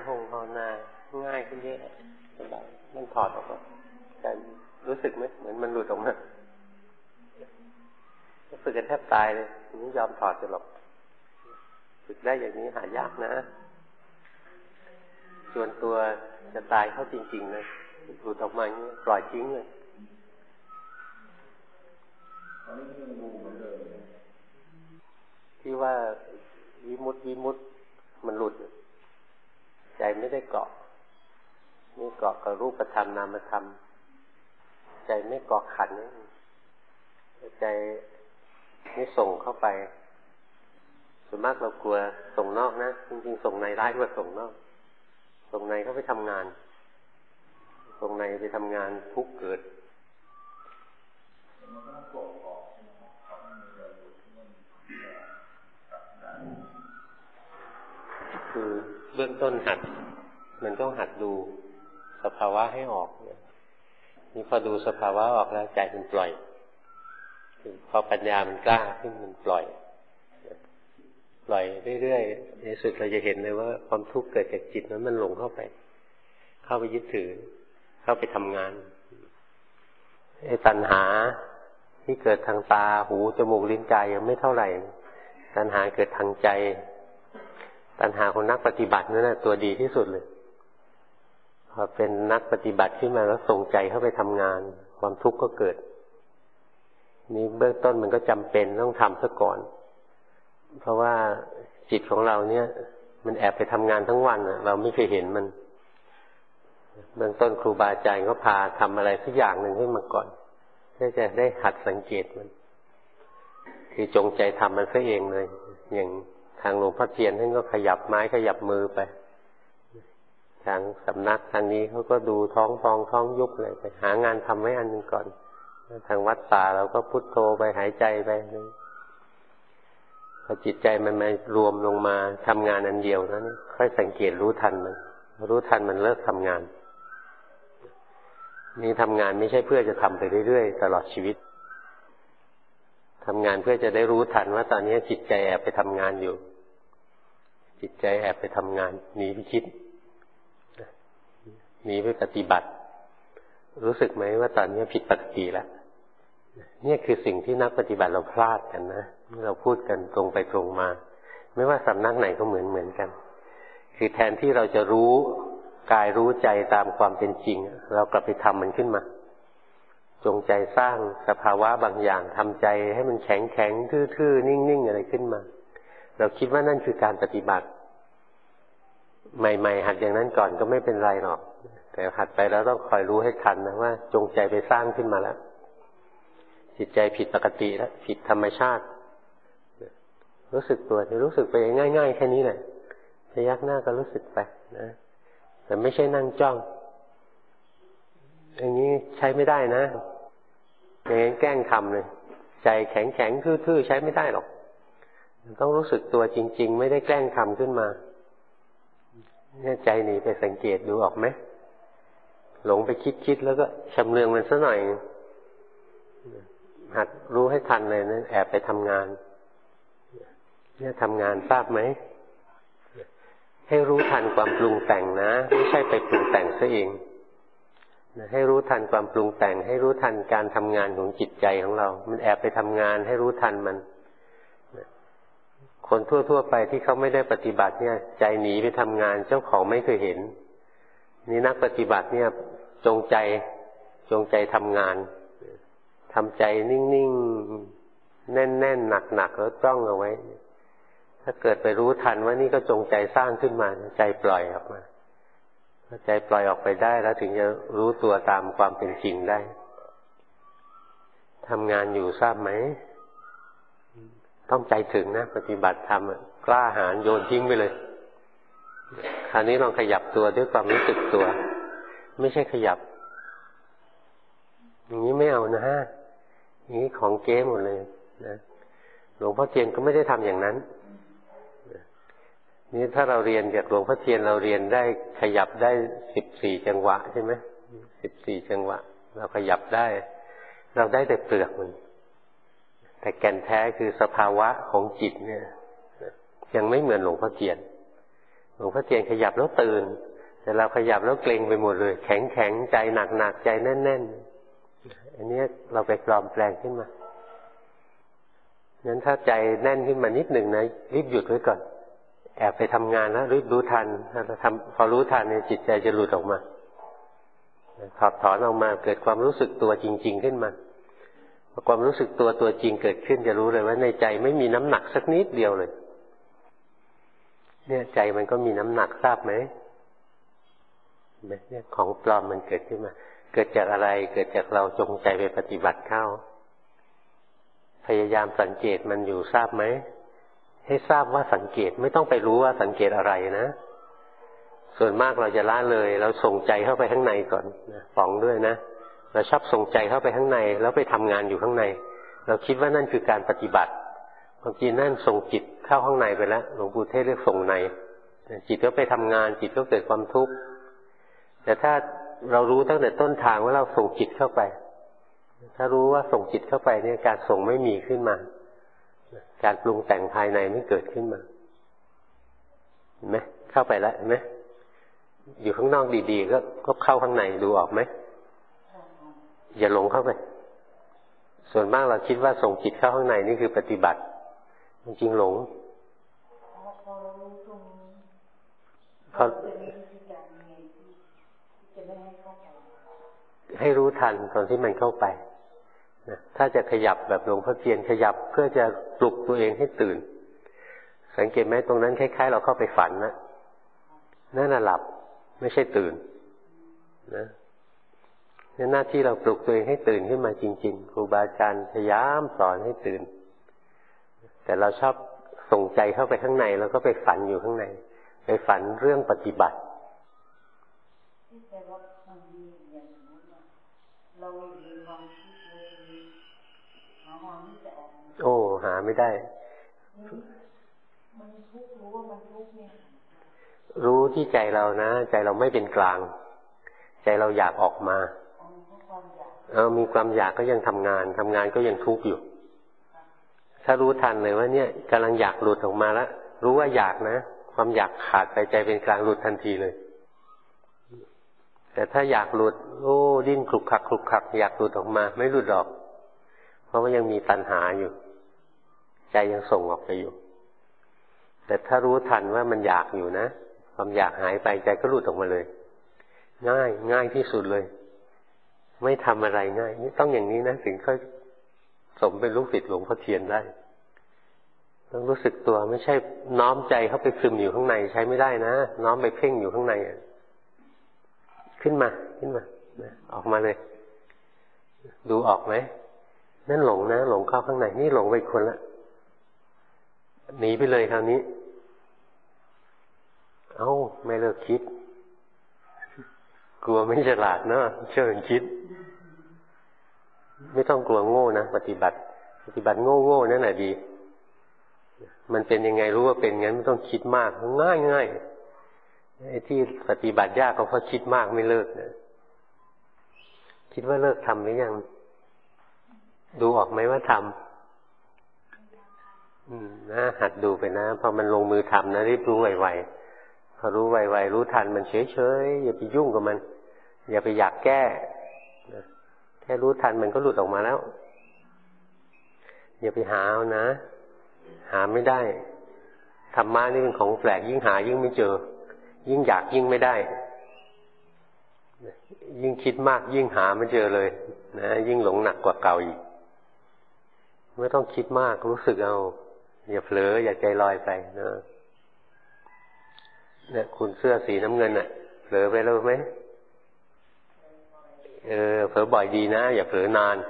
ภาวนาง่ายขึ้นเยอะสบายมันถอดออกมาแต่รู้สึกไหมเหมือนมันหลุดออกมาฝึกกันแทบตายเลยไม่ยอมถอดจะหรอกฝึกได้อย่างนี้หายากนะส่วนตัวจะตายเข้าจริงๆนะหลุดออกมาอย่างนี้ปล่อยทิ้งเลยที่ว่าวิมุตติมันหลุดใจไม่ได้เกาะไม่เกาะกับรูปธรรมนามธรรมใจไม่เกาะขันธ์ใจไม่ส่งเข้าไปส่วนมากเรากลัวส่งนอกนะจริงๆส่งในร้ายกว่าส่งนอกส่งในเขาไปทำงานส่งในไปทำงานทุกข์เกิดคือเบื้องต้นหัดมันต้องหัดดูสภาวะให้ออกนี่พอดูสภาวะออกแล้วใจมันปล่อยพอปัญญามันกล้าขึ้นมันปล่อยเรื่อยๆในสุดเราจะเห็นเลยว่าความทุกข์เกิดจากจิตนั้นมันหลงเข้าไปยึดถือเข้าไปทำงานไอ้ตัณหาที่เกิดทางตาหูจมูกลิ้นกายยังไม่เท่าไหร่ตัณหาเกิดทางใจตัณหาของนักปฏิบัตินั่นแหละตัวดีที่สุดเลยพอเป็นนักปฏิบัติขึ้นมาแล้วส่งใจเข้าไปทำงานความทุกข์ก็เกิดนี่เบื้องต้นมันก็จำเป็นต้องทำซะก่อนเพราะว่าจิตของเราเนี่ยมันแอบไปทำงานทั้งวันเราไม่เคยเห็นมันเบื้องต้นครูบาอาจารย์ก็พาทำอะไรสักอย่างหนึ่งขึ้นมาก่อนเพื่อจะได้หัดสังเกตมันคือจงใจทำมันซะเองเลยอย่างทางหลวงพ่อเทียนท่านก็ขยับไม้ขยับมือไปทางสำนักทางนี้เขาก็ดูท้องพองท้องยุบอะไรไปหางานทำไว้อันนึงก่อนทางวัดป่าเราก็พุทโธไปหายใจไปพอจิตใจมันมารวมลงมาทำงานอันเดียวนั้นค่อยสังเกตรู้ทันมันเลิกทำงานนี่ทำงานไม่ใช่เพื่อจะทำไปเรื่อยๆตลอดชีวิตทำงานเพื่อจะได้รู้ทันว่าตอนนี้จิตใจแอบไปทำงานอยู่จิตใจแอบไปทำงานหนีไปคิดหนีไปปฏิบัติรู้สึกไหมว่าตอนนี้ผิดปกติแล้วนี่คือสิ่งที่นักปฏิบัติเราพลาดกันนะเราพูดกันตรงไปตรงมาไม่ว่าสำนักไหนก็เหมือนกันคือแทนที่เราจะรู้กายรู้ใจตามความเป็นจริงเรากลับไปทำมันขึ้นมาจงใจสร้างสภาวะบางอย่างทำใจให้มันแข็งทื่อๆนิ่งๆอะไรขึ้นมาเราคิดว่านั่นคือการปฏิบัติใหม่ๆหัดอย่างนั้นก่อนก็ไม่เป็นไรหรอกแต่หัดไปแล้วต้องคอยรู้ให้ทันนะว่าจงใจไปสร้างขึ้นมาแล้วจิตใจผิดปกติแล้วผิดธรรมชาติรู้สึกตัวจะรู้สึกไปง่ายๆแค่นี้แหละพยักหน้าก็รู้สึกไปนะแต่ไม่ใช่นั่งจ้องอย่างนี้ใช้ไม่ได้นะอย่างนี้แกล้งทำเลยใจแข็งทื่อๆใช้ไม่ได้หรอกต้องรู้สึกตัวจริงๆไม่ได้แกล้งทำขึ้นมาเนี่ยใจหนีไปสังเกตดูออกไหมหลงไปคิดแล้วก็ชำเลืองมันซะหน่อยหัดรู้ให้ทันเลยนะแอบไปทำงานเนี่ยทำงานทราบไหมให้รู้ทันความปรุงแต่งนะไม่ใช่ไปปรุงแต่งซะเองให้รู้ทันความปรุงแต่งให้รู้ทันการทำงานของจิตใจของเรามันแอบไปทำงานให้รู้ทันมันคนทั่วไปที่เขาไม่ได้ปฏิบัติเนี่ยใจหนีไปทำงานเจ้าของไม่เคยเห็นนี่นักปฏิบัติเนี่ยจงใจทำงานทำใจนิ่งๆแน่นๆหนักๆแล้วจ้องเอาไว้ถ้าเกิดไปรู้ทันว่านี่ก็จงใจสร้างขึ้นมาใจปล่อยออกมาถ้าใจปล่อยออกไปได้แล้วถึงจะรู้ตัวตามความเป็นจริงได้ทำงานอยู่ทราบไหมต้องใจถึงนะปฏิบัติธรรมกล้าหาญโยนทิ้งไปเลยคราวนี้ลองขยับตัวด้วยความรู้สึกตัวไม่ใช่ขยับอย่างนี้ไม่เอานะฮะอย่างนี้ของเก๊หมดเลยนะหลวงพ่อเทียนก็ไม่ได้ทำอย่างนั้นนี่ถ้าเราเรียนจากหลวงพ่อเทียนเราเรียนได้ขยับได้14จังหวะใช่ไหม14จังหวะเราขยับได้เราได้แต่เปลือกมันแต่แก่นแท้คือสภาวะของจิตเนี่ยยังไม่เหมือนหลวงพ่อเทียนหลวงพ่อเทียนขยับแล้วตื่นแต่เราขยับแล้วเกร็งไปหมดเลยแข็งแข็งใจหนักหนักใจแน่นแน่นอันนี้เราไปปลอมแปลงขึ้นมางั้นถ้าใจแน่นขึ้นมานิดหนึ่งนะรีบหยุดไว้ก่อนแอบไปทำงานแล้วรีบรู้ทันพอรู้ทันเนี่ยจิตใจจะหลุดออกมาถอดถอนออกมาเกิดความรู้สึกตัวจริงๆขึ้นมาพอความรู้สึกตัวจริงเกิดขึ้นจะรู้เลยว่าในใจไม่มีน้ำหนักสักนิดเดียวเลยเนี่ยใจมันก็มีน้ำหนักทราบไหมเนี่ยของปลอมมันเกิดขึ้นมาเกิดจากอะไรเกิดจากเราจงใจไปปฏิบัติเข้าพยายามสังเกตมันอยู่ทราบไหมให้ทราบว่าสังเกตไม่ต้องไปรู้ว่าสังเกตอะไรนะส่วนมากเราจะละเลยเราส่งใจเข้าไปข้างในก่อนนะฟ้องด้วยนะเราชอบส่งใจเข้าไปข้างในแล้วไปทำงานอยู่ข้างในเราคิดว่านั่นคือการปฏิบัติความจริงนั่นส่งจิตเข้าข้างในไปแล้วหลวงปู่เทศเรียกส่งในจิตก็ไปทำงานจิตก็เกิดความทุกข์แต่ถ้าเรารู้ตั้งแต่ต้นทางว่าเราส่งจิตเข้าไปถ้ารู้ว่าส่งจิตเข้าไปเนี่ยการส่งไม่มีขึ้นมาการปรุงแต่งภายในไม่เกิดขึ้นมาเห็นไหมเข้าไปแล้วเห็นไหมอยู่ข้างนอกดีๆก็เข้าข้างในดูออกไหมอย่าหลงเข้าไปส่วนมากเราคิดว่าส่งจิตเข้าข้างในนี่คือปฏิบัติจริงๆหลงให้รู้ทันตอนที่มันเข้าไปนะถ้าจะขยับแบบหลวงพ่อเทียนขยับเพื่อจะปลุกตัวเองให้ตื่นสังเกตไหมตรงนั้นคล้ายๆเราเข้าไปฝันนะนั่นน่ะหลับไม่ใช่ตื่นนะนี่หน้าที่เราปลุกตัวเองให้ตื่นขึ้นมาจริงๆครูบาอาจารย์พยายามสอนให้ตื่นแต่เราชอบส่งใจเข้าไปข้างในแล้วก็ไปฝันอยู่ข้างในไปฝันเรื่องปฏิบัติโอ้หาไม่ได้รู้ที่ใจเรานะใจเราไม่เป็นกลางใจเราอยากออกมามีความอยากก็ยังทำงานก็ยังทุกข์อยู่ถ้ารู้ทันเลยว่าเนี่ยกำลังอยากหลุดออกมาแล้วรู้ว่าอยากนะความอยากขาดไปใจเป็นกลางหลุดทันทีเลยแต่ถ้าอยากหลุดโอ้ดิ้นคลุกคลักอยากหลุดออกมาไม่หลุดออกเพราะว่ายังมีตัณหาอยู่ใจยังส่งออกไปอยู่แต่ถ้ารู้ทันว่ามันอยากอยู่นะความอยากหายไปใจก็หลุดออกมาเลยง่ายที่สุดเลยไม่ทำอะไรง่ายนี่ต้องอย่างนี้นะถึงค่อยสมเป็นลูกศิษย์หลวงพ่อเทียนได้ต้องรู้สึกตัวไม่ใช่น้อมใจเข้าไปซึมอยู่ข้างในใช้ไม่ได้นะน้อมไปเพ่งอยู่ข้างในขึ้นมาออกมาเลยดูออกไหมนั่นหลงนะหลงเข้าข้างในนี่หลงไปคนละหนีไปเลยคราวนี้ไม่เลิกคิดกลัวไม่ฉลาดเนาะเชิญคิดไม่ต้องกลัวโง่นะปฏิบัติโง่นั่นแหละดีมันเป็นยังไงรู้ว่าเป็นงั้นไม่ต้องคิดมากง่ายไอ้ที่ปฏิบัติยากก็เพราะคิดมากไม่เลิกนะคิดว่าเลิกทำหรือยังดูออกไหมว่าทำนะหัดดูไปนะพอมันลงมือทำนะรีบรู้ไวๆพอรู้ไวๆรู้ทันมันเฉยๆอย่าไปยุ่งกับมันอย่าไปอยากแก้แค่รู้ทันมันก็หลุดออกมาแล้วอย่าไปหาเอานะหาไม่ได้ธรรมะนี่เป็นของแปลกยิ่งหายิ่งไม่เจอยิ่งอยากยิ่งไม่ได้ยิ่งคิดมากยิ่งหาไม่เจอเลยนะยิ่งหลงหนักกว่าเก่าอีกไม่ต้องคิดมากรู้สึกเอาอย่าเผลออย่าใจลอยไปนะเนี่ยคุณเสื้อสีน้ำเงินน่ะเผลอไปแล้วไหมเผลอบ่อยดีนะอย่าเผลอนาน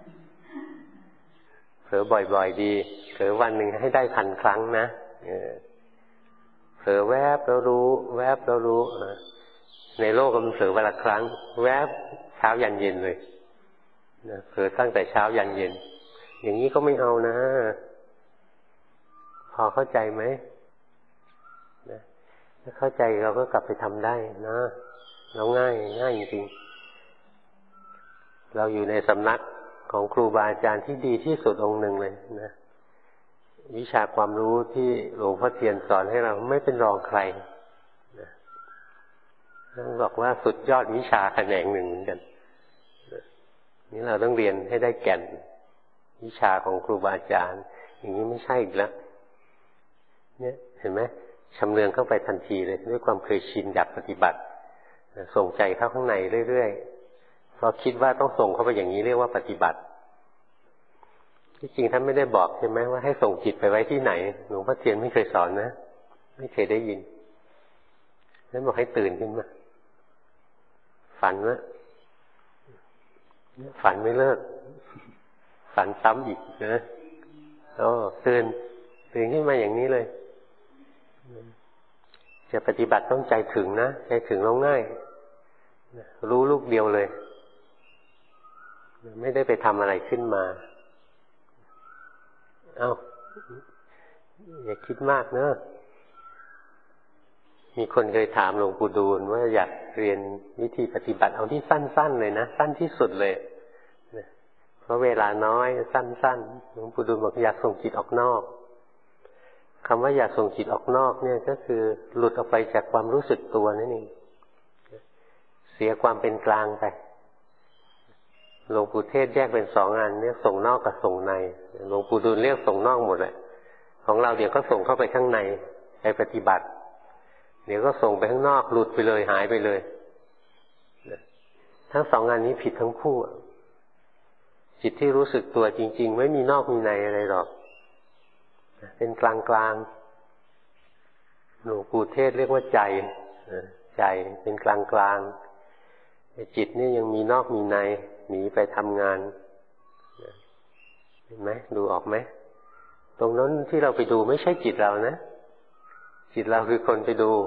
เผลอบ่อยๆดีเผลอวันหนึ่งให้ได้1,000 ครั้งนะเผลอแวบแล้วรู้แวบแล้วรู้ในโลกมันเผลอวันละครั้งแวบเช้ายันเย็นเลยเผลอตั้งแต่เช้ายันเย็นอย่างนี้ก็ไม่เอานะพอเข้าใจไหมถ้าเข้าใจเราก็กลับไปทำได้นะเราง่ายจริงๆเราอยู่ในสำนักของครูบาอาจารย์ที่ดีที่สุดองค์หนึ่งเลยนะวิชาความรู้ที่หลวงพ่อเทียนสอนให้เราไม่เป็นรองใครต้องบอกว่าสุดยอดวิชาแขนงหนึ่งเหมือนกันนี่เราต้องเรียนให้ได้แก่นวิชาของครูบาอาจารย์อย่างนี้ไม่ใช่อีกแล้วเนี่ยเห็นไหมชำเลืองเข้าไปทันทีเลยด้วยความเคยชินอยากปฏิบัติส่งใจเข้าข้างในเรื่อยๆเพราะคิดว่าต้องส่งเข้าไปอย่างนี้เรียกว่าปฏิบัติที่จริงท่านไม่ได้บอกใช่ไหมว่าให้ส่งจิตไปไว้ที่ไหนหลวงพ่อเทียนไม่เคยสอนนะไม่เคยได้ยินท่านบอกให้ตื่นขึ้นมาฝันว่าฝันไม่เลิกฝันซ้ำอีกนะตื่นขึ้นมาอย่างนี้เลยจะปฏิบัติต้องใจถึงนะใจถึงแล้วง่ายรู้ลูกเดียวเลยไม่ได้ไปทำอะไรขึ้นมาอย่าคิดมากเนอะมีคนเคยถามหลวงปู่ดูลว่าอยากเรียนวิธีปฏิบัติเอาที่สั้นๆเลยนะสั้นที่สุดเลยเพราะเวลาน้อยสั้นๆหลวงปู่ดูลบอกอยากส่งจิตออกนอกคำว่าอยากส่งจิตออกนอกเนี่ยก็คือหลุดออกไปจากความรู้สึกตัวนั่นเองเสียความเป็นกลางไปหลวงปู่เทศแยกเป็นสองอันเรียกส่งนอกกับส่งในหลวงปู่ดูลเรียกส่งนอกหมดแหละของเราเดี๋ยวก็ส่งเข้าไปข้างในไปปฏิบัติเดี๋ยวก็ส่งไปข้างนอกหลุดไปเลยหายไปเลยทั้งสองอันนี้ผิดทั้งคู่จิตที่รู้สึกตัวจริงๆไม่มีนอกมีในอะไรหรอกเป็นกลางๆหลวงปู่เทศเรียกว่าใจเป็นกลางๆจิตนี่ยังมีนอกมีในหนีไปทำงานเห็นไหมดูออกไหมตรงนั้นที่เราไปดูไม่ใช่จิตเรานะจิตเราคือคนไปดู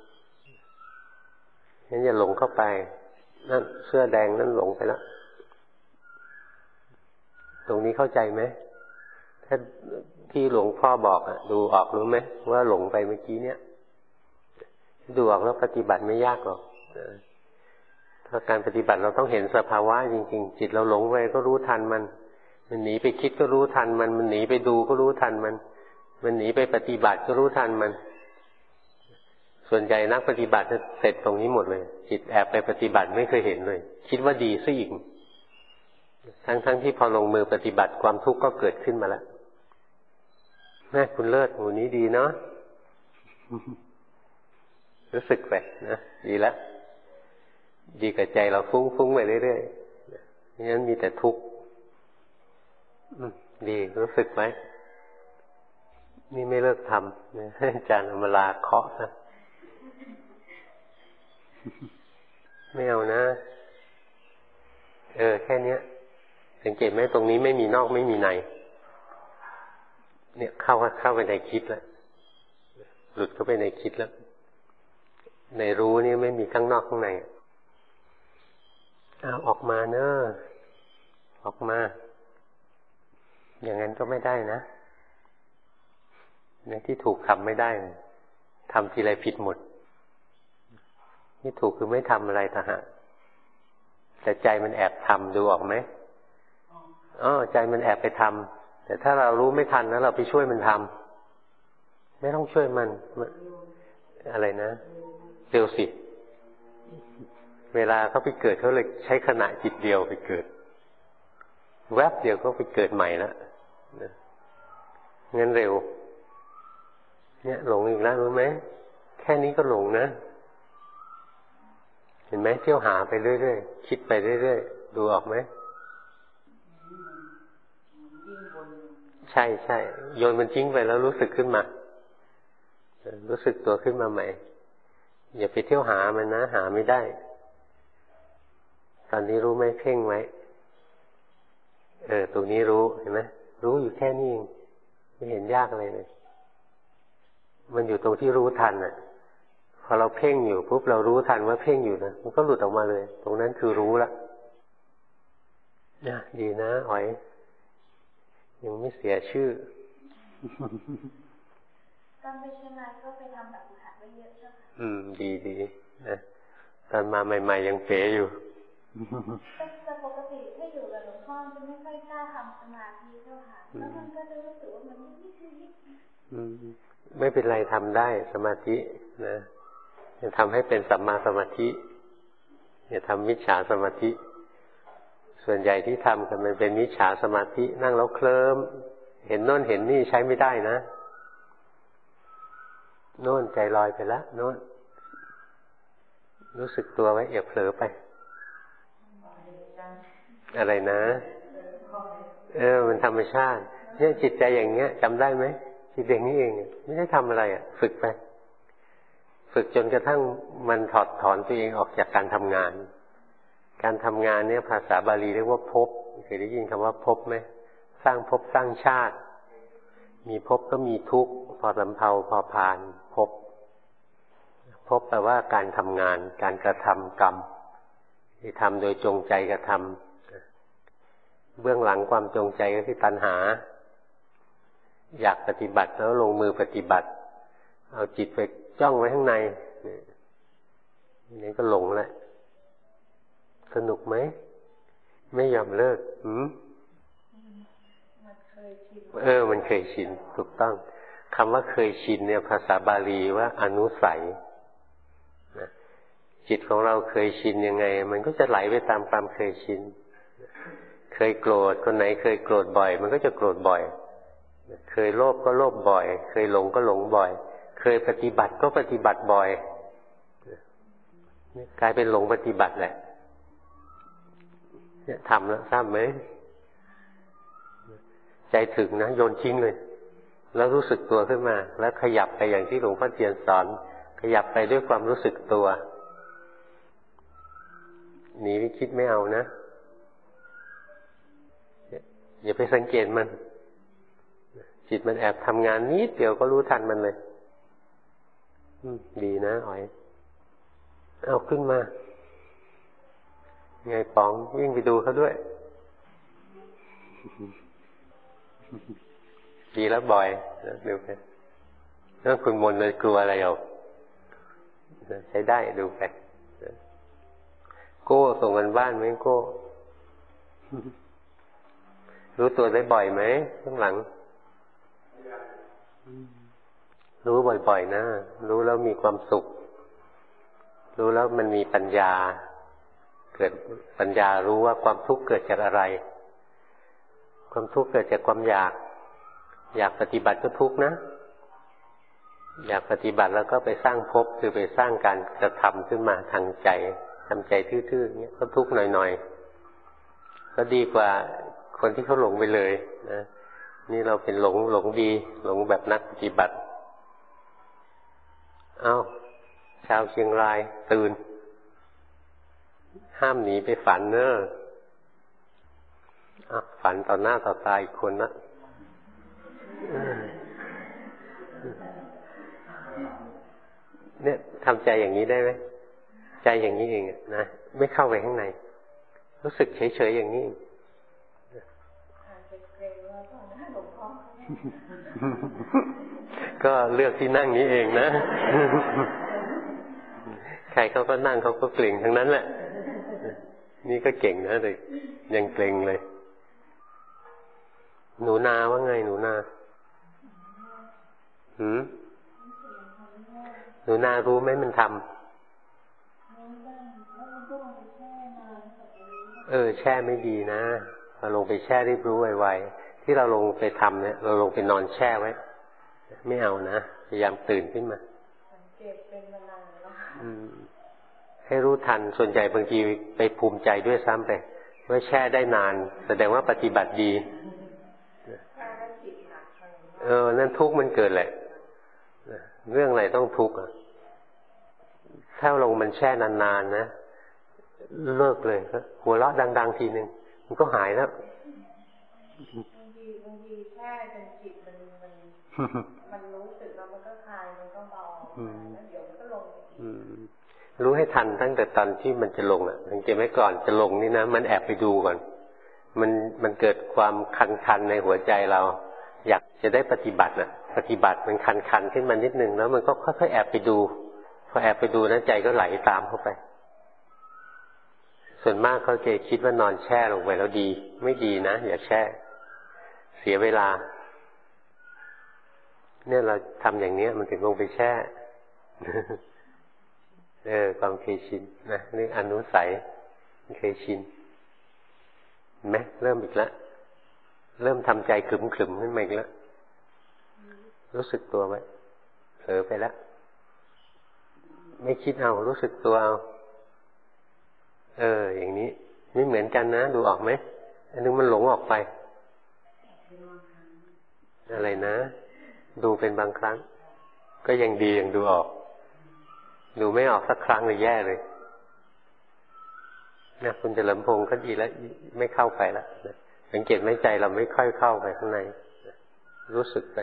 งั้นอย่าหลงเข้าไปนั่นเสื้อแดงนั่นหลงไปแล้วตรงนี้เข้าใจไหมถ้าที่หลวงพ่อบอกดูออกรู้ไหมว่าหลงไปเมื่อกี้เนี่ยดูออกแล้วปฏิบัติไม่ยากหรอกถ้าการปฏิบัติเราต้องเห็นสภาวะจริงๆจิตเราหลงไปก็รู้ทันมันหนีไปคิดก็รู้ทันมันหนีไปดูก็รู้ทันมันหนีไปปฏิบัติก็รู้ทันมันส่วนใหญ่นักปฏิบัติจะเสร็จตรงนี้หมดเลยจิตแอบไปปฏิบัติไม่เคยเห็นเลยคิดว่าดีซะอีกทั้งที่พอลงมือปฏิบัติความทุกข์ก็เกิดขึ้นมาแล้วแม่คุณเลิศหมู่นี้ดีเนาะรู้สึกไปนะดีแล้วดีกับใจเราฟุ้งไปเรื่อยๆไม่งั้นมีแต่ทุกข์ดีรู้สึกไหมนี่ไม่เลิกทำให้อาจารย์อมราเคาะนะไม่เอานะแค่นี้สังเกตไหมตรงนี้ไม่มีนอกไม่มีในเนี่ยเข้าไปในคิดแล้วหลุดเข้าไปในคิดแล้วในรู้นี่ไม่มีข้างนอกข้างในออกมาเนอะออกมาอย่างนั้นก็ไม่ได้นะในที่ถูกทำไม่ได้ทำทีไรผิดหมดที่ถูกคือไม่ทำอะไรต่างหากแต่ใจมันแอบทำดูออกไหมใจมันแอบไปทำแต่ถ้าเรารู้ไม่ทันแล้วเราไปช่วยมันทำไม่ต้องช่วยมันอะไรนะเร็วสิเวลาเขาไปเกิดเขาเลยใช้ขณะจิตเดียวไปเกิดแวบเดียวก็ไปเกิดใหม่แล้วงั้นเร็วเนี่ยหลงอีกแล้วรู้ไหมแค่นี้ก็หลงนะเห็นไหมเที่ยวหาไปเรื่อยๆคิดไปเรื่อยๆดูออกไหมใช่โยนมันทิ้งไปแล้วรู้สึกขึ้นมารู้สึกตัวขึ้นมาใหม่อย่าไปเที่ยวหามันนะหาไม่ได้ตอนนี้รู้ไหมเพ่งไว้ตรงนี้รู้เห็นไหมรู้อยู่แค่นี้เองไม่เห็นยากอะไรเลยมันอยู่ตรงที่รู้ทันพอเราเพ่งอยู่ปุ๊บเรารู้ทันว่าเพ่งอยู่นะมันก็หลุดออกมาเลยตรงนั้นคือรู้ละดีนะอ๋อยยังไม่เสียชื่อตอนไปเชียงรายก็ไปทำแบบฝึกหัดไว้เยอะใช่ไหมดีนะตอนมาใหม่ๆยังเป๋อยู่แต่ปกติถ้าอยู่กับหลวงพ่อจะไม่ค่อยกล้าทำสมาธิเท่าไหร่แล้วมันก็จะรู้สึกว่ามันนิดไม่เป็นไรทำได้สมาธินะจะทำให้เป็นสัมมาสมาธิอย่าทำมิจฉาสมาธิส่วนใหญ่ที่ทำกันมันเป็นมิจฉาสมาธินั่งแล้วเคลิ้มเห็นโน่นเห็นนี่ใช้ไม่ได้นะโน่นใจลอยไปแล้วโน่นรู้สึกตัวไว้อย่าเผลอไปอะไรนะมันธรรมชาติเนี่ยจิตใจอย่างเงี้ยจำได้ไหมจิตอย่างนี้เองไม่ได้ทำอะไรฝึกไปฝึกจนกระทั่งมันถอดถอนตัวเองออกจากการทำงานการทำงานเนี่ยภาษาบาลีเรียกว่าภพเคยได้ยินคำว่าภพไหมสร้างภพสร้างชาติมีภพก็มีทุกข์พอสำเภาพอผ่านภพแปลว่าการทำงานการกระทำกรรมที่ทำโดยจงใจกระทำเบื้องหลังความจงใจก็คือตัณหาอยากปฏิบัติแล้วลงมือปฏิบัติเอาจิตไปจ้องไว้ข้างในนี่ก็หลงแหละสนุกไหมไม่ยอมเลิกมันเคยชินถูกต้องคำว่าเคยชินเนี่ยภาษาบาลีว่าอนุสัยจิตของเราเคยชินยังไงมันก็จะไหลไปตามความเคยชินเคยโกรธคนไหนเคยโกรธบ่อยมันก็จะโกรธบ่อยเคยโลภก็โลภบ่อยเคยหลงก็หลงบ่อยเคยปฏิบัติก็ปฏิบัติบ่อยกลายเป็นหลงปฏิบัติแหละเนี่ยทำแล้วทราบไหมใจถึงนะโยนทิ้งเลยแล้วรู้สึกตัวขึ้นมาแล้วขยับไปอย่างที่หลวงพ่อเทียนสอนขยับไปด้วยความรู้สึกตัวหนีไม่คิดไม่เอานะอย่าไปสังเกตมันจิตมันแอบทำงานนิดเดียวก็รู้ทันมันเลยดีนะอ๋อยเอาขึ้นมาไงป๋องวิ่งไปดูเขาด้วยดีแล้วบ่อยดูไปแล้วคุณมนเลยกลัวอะไรหรอกใช้ได้ดูไปโก้ส่งกันบ้านไหมโก้รู้ตัวได้บ่อยไหมข้างหลังรู้บ่อยๆนะรู้แล้วมีความสุขรู้แล้วมันมีปัญญาเกิดปัญญารู้ว่าความทุกข์เกิดจากอะไรความทุกข์เกิดจากความอยากปฏิบัติก็ทุกข์นะอยากปฏิบัติแล้วก็ไปสร้างภพคือไปสร้างการกระทำขึ้นมาทางใจทำใจทื่อๆอย่างเงี้ยก็ทุกข์หน่อยๆก็ดีกว่าคนที่เขาหลงไปเลยนะนี่เราเป็นหลงดีหลงแบบนักปฏิบัติชาวเชียงรายตื่นห้ามหนีไปฝันเนอะฝันต่อหน้าต่อตาอีกคนนะเนี่ยทำใจอย่างนี้ได้ไหมใจอย่างนี้เองนะไม่เข้าไปข้างในรู้สึกเฉยๆอย่างนี้ก็เลือกที่นั่งนี้เองนะใครเขาก็นั่งเขาก็เกร็งทั้งนั้นแหละนี่ก็เก่งนะแต่ยังเกร็งเลยหนูนาว่าไงหนูนาหนูนารู้ไหมมันทำแช่ไม่ดีนะเราลงไปแช่รีบรู้ไวๆที่เราลงไปทำเนี่ยเราลงไปนอนแช่ไว้ไม่เอานะพยายามตื่นขึ้นมาให้รู้ทันส่วนใหญ่บางทีไปภูมิใจด้วยซ้ำไปว่าแช่ได้นานแสดงว่าปฏิบัติดีนั่นทุกข์มันเกิดแหละเรื่องอะไรต้องทุกข์ถ้าลงมันแช่นานๆนะเลิกเลยหัวเราะดังๆทีนึงมันก็หายแล้วบางทีแช่จนจิตมันรู้สึกแล้วมันก็คลายมันก็เบาแล้วเดี๋ยวมันก็ลงรู้ให้ทันตั้งแต่ตอนที่มันจะลงสังเกตไว้ก่อนจะลงนี่นะมันแอบไปดูก่อนมันเกิดความคันๆในหัวใจเราอยากจะได้ปฏิบัติปฏิบัติมันคันๆขึ้นมานิดนึงแล้วมันก็ค่อยๆแอบไปดูพอแอบไปดูนะใจก็ไหลตามเข้าไปส่วนมากเขาจะคิดว่านอนแช่ลงไปแล้วดีไม่ดีนะอย่าแช่เสียเวลาเนี่ยเราทำอย่างนี้มันถึงลงไปแช่ความเคยชินนะนี่อนุสัยเคยชินเห็นไหมเริ่มอีกแล้วเริ่มทำใจขรึมขึ้นมาอีกแล้วรู้สึกตัวไว้เผลอไปแล้วไม่คิดเอารู้สึกตัวเอาอย่างนี้ไม่เหมือนกันนะดูออกไหมอันนึงมันหลงออกไปอะไรนะดูเป็นบางครั้งก็ยังดียังดูออกดูไม่ออกสักครั้งเลยแย่เลยนะคุณเฉลิมพงศ์ก็ดีแล้วไม่เข้าไปแล้วสังเกตไหมใจเราไม่ค่อยเข้าไปข้างในรู้สึกไป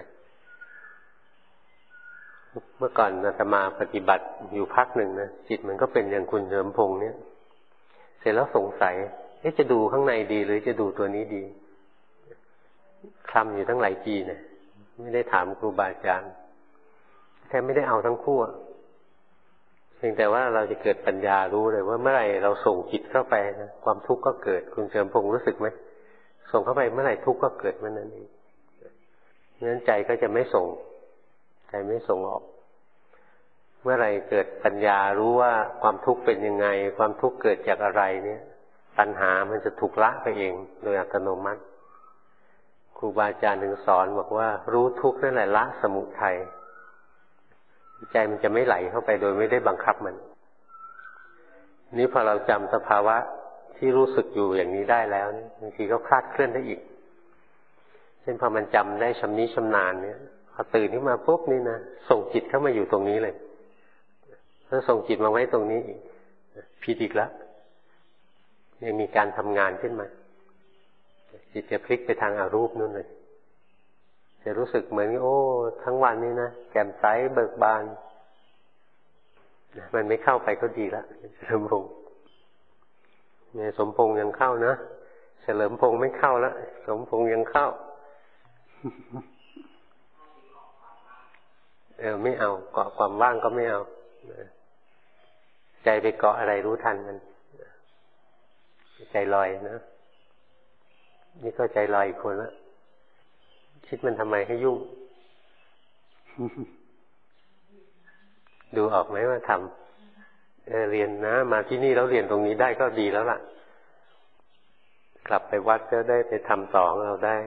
เมื่อก่อนอาตมาปฏิบัติอยู่พักหนึ่งนะจิตมันก็เป็นอย่างคุณเฉลิมพงศ์เนี่ยเสร็จแล้วสงสัยจะดูข้างในดีหรือจะดูตัวนี้ดีคลำอยู่ตั้งหลายปีเนี่ยไม่ได้ถามครูบาอาจารย์แค่ไม่ได้เอาทั้งคู่เพียงแต่ว่าเราจะเกิดปัญญารู้เลยว่าเมื่อไหร่เราส่งจิตเข้าไปนะความทุกข์ก็เกิดคุณเฉลิมพงศ์รู้สึกไหมส่งเข้าไปเมื่อไหร่ทุกข์ก็เกิดเมื่อนั้นเองนั้นใจก็จะไม่ส่งใจไม่ส่งออกเมื่อไหร่เกิดปัญญารู้ว่าความทุกข์เป็นยังไงความทุกข์เกิดจากอะไรเนี่ยตัณหามันจะถูกละไปเองโดยอัตโนมัติครูบาอาจารย์ถึงสอนบอกว่ารู้ทุกข์นั่นแหละละสมุทัยใจมันจะไม่ไหลเข้าไปโดยไม่ได้บังคับมันนี้พอเราจำสภาวะที่รู้สึกอยู่อย่างนี้ได้แล้วบางทีก็คลาดเคลื่อนได้อีกเช่นพอมันจำได้ชำนิชำนาญเนี่ยพอตื่นขึ้นมาปุ๊บนี่นะส่งจิตเข้ามาอยู่ตรงนี้เลยถ้าส่งจิตมาไว้ตรงนี้อีกผิดอีกแล้วยังมีการทำงานขึ้นมาจิตจะพลิกไปทางอารูปนู่นเลยจะรู้สึกเหมือนทั้งวันนี้นะแจ่มใสเบิกบานมันไม่เข้าไปก็ดีละเฉลิมพงศ์เนี่ยสมพงษ์ยังเข้านะเฉลิมพงษ์ไม่เข้าแล้วสมพงษ์ยังเข้าไม่เอาเกาะความว่างก็ไม่เอาใจไปเกาะอะไรรู้ทันมันใจลอยนะนี่ก็ใจลอยอีกคนละคิดมันทำไมให้ยุ่ง ดูออกไหมว่าทำเรียนนะมาที่นี่แล้วเรียนตรงนี้ได้ก็ดีแล้วล่ะกลับไปวัดก็ได้ไปทำต่อของเราได้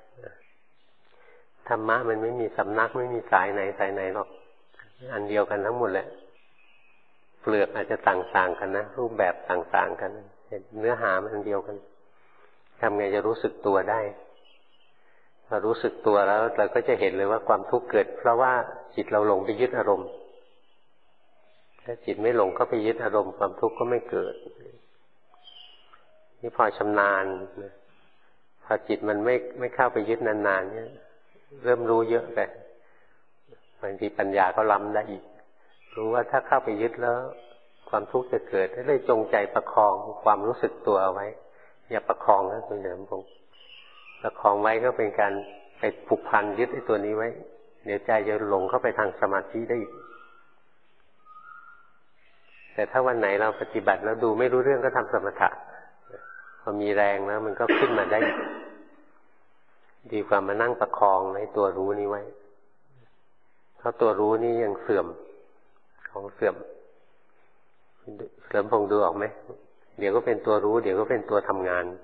ธรรมะมันไม่มีสำนักไม่มีสายไหนสายไหนหรอกอันเดียวกันทั้งหมดแหละเปลือกอาจจะต่างๆกันนะรูปแบบต่างๆกันเนื้อหามันอันเดียวกันทำไงจะรู้สึกตัวได้พอรู้สึกตัวแล้วเราก็จะเห็นเลยว่าความทุกข์เกิดเพราะว่าจิตเราหลงไปยึดอารมณ์ถ้าจิตไม่หลงเข้าไปยึดอารมณ์ความทุกข์ก็ไม่เกิดนี่พอชำนาญพอจิตมันไม่เข้าไปยึดนานๆเนี่ยเริ่มรู้เยอะไปบางทีปัญญาก็ล้ำได้อีกรู้ว่าถ้าเข้าไปยึดแล้วความทุกข์จะเกิดเลยจงใจประคองความรู้สึกตัวเอาไว้อย่าประคองนะคุณเฉลิมพงศ์ประคองไว้ก็เป็นการไปผูกพันยึดไอ้ตัวนี้ไว้เดี๋ยวใจจะหลงเข้าไปทางสมาธิได้อีกแต่ถ้าวันไหนเราปฏิบัติแล้วดูไม่รู้เรื่องก็ทำสมถะพอมีแรงแล้วมันก็ขึ้นมาได้ดีกว่ามานั่งประคองในตัวรู้นี้ไว้เพราะตัวรู้นี้ยังเสื่อมของเสื่อมเสื่อมพงดูออกไหมเดี๋ยวก็เป็นตัวรู้เดี๋ยวก็เป็นตัวทำงาน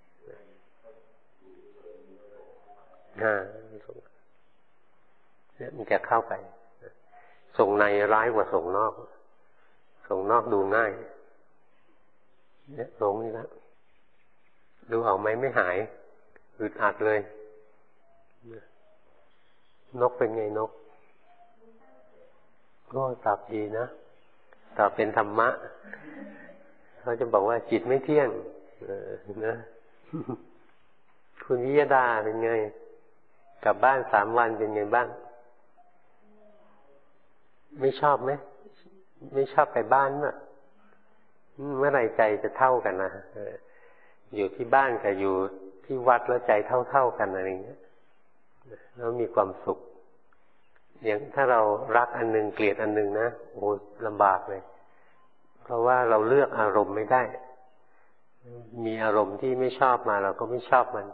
เนี่ยมันจะเข้าไปส่งในร้ายกว่าส่งนอกส่งนอกดูง่ายเนี่ยหลงนี่แล้วดูออกไหมไม่หายอึดอัดเลยนกเป็นไงนกก็ตอบดีนะตอบเป็นธรรมะเขาจะบอกว่าจิตไม่เที่ยงนะคุณวิยดาเป็นไงกลับบ้าน3 วันเป็นไงบ้างไม่ชอบไหมไม่ชอบไปบ้านมั้ยเมื่อไหร่ใจจะเท่ากันนะอยู่ที่บ้านกับอยู่ที่วัดแล้วใจเท่ากันอะไรอย่างเงี้ยแล้วมีความสุขอย่างถ้าเรารักอันนึงเกลียดอันนึงนะโอ้ลำบากเลยเพราะว่าเราเลือกอารมณ์ไม่ได้มีอารมณ์ที่ไม่ชอบมาเราก็ไม่ชอบมัน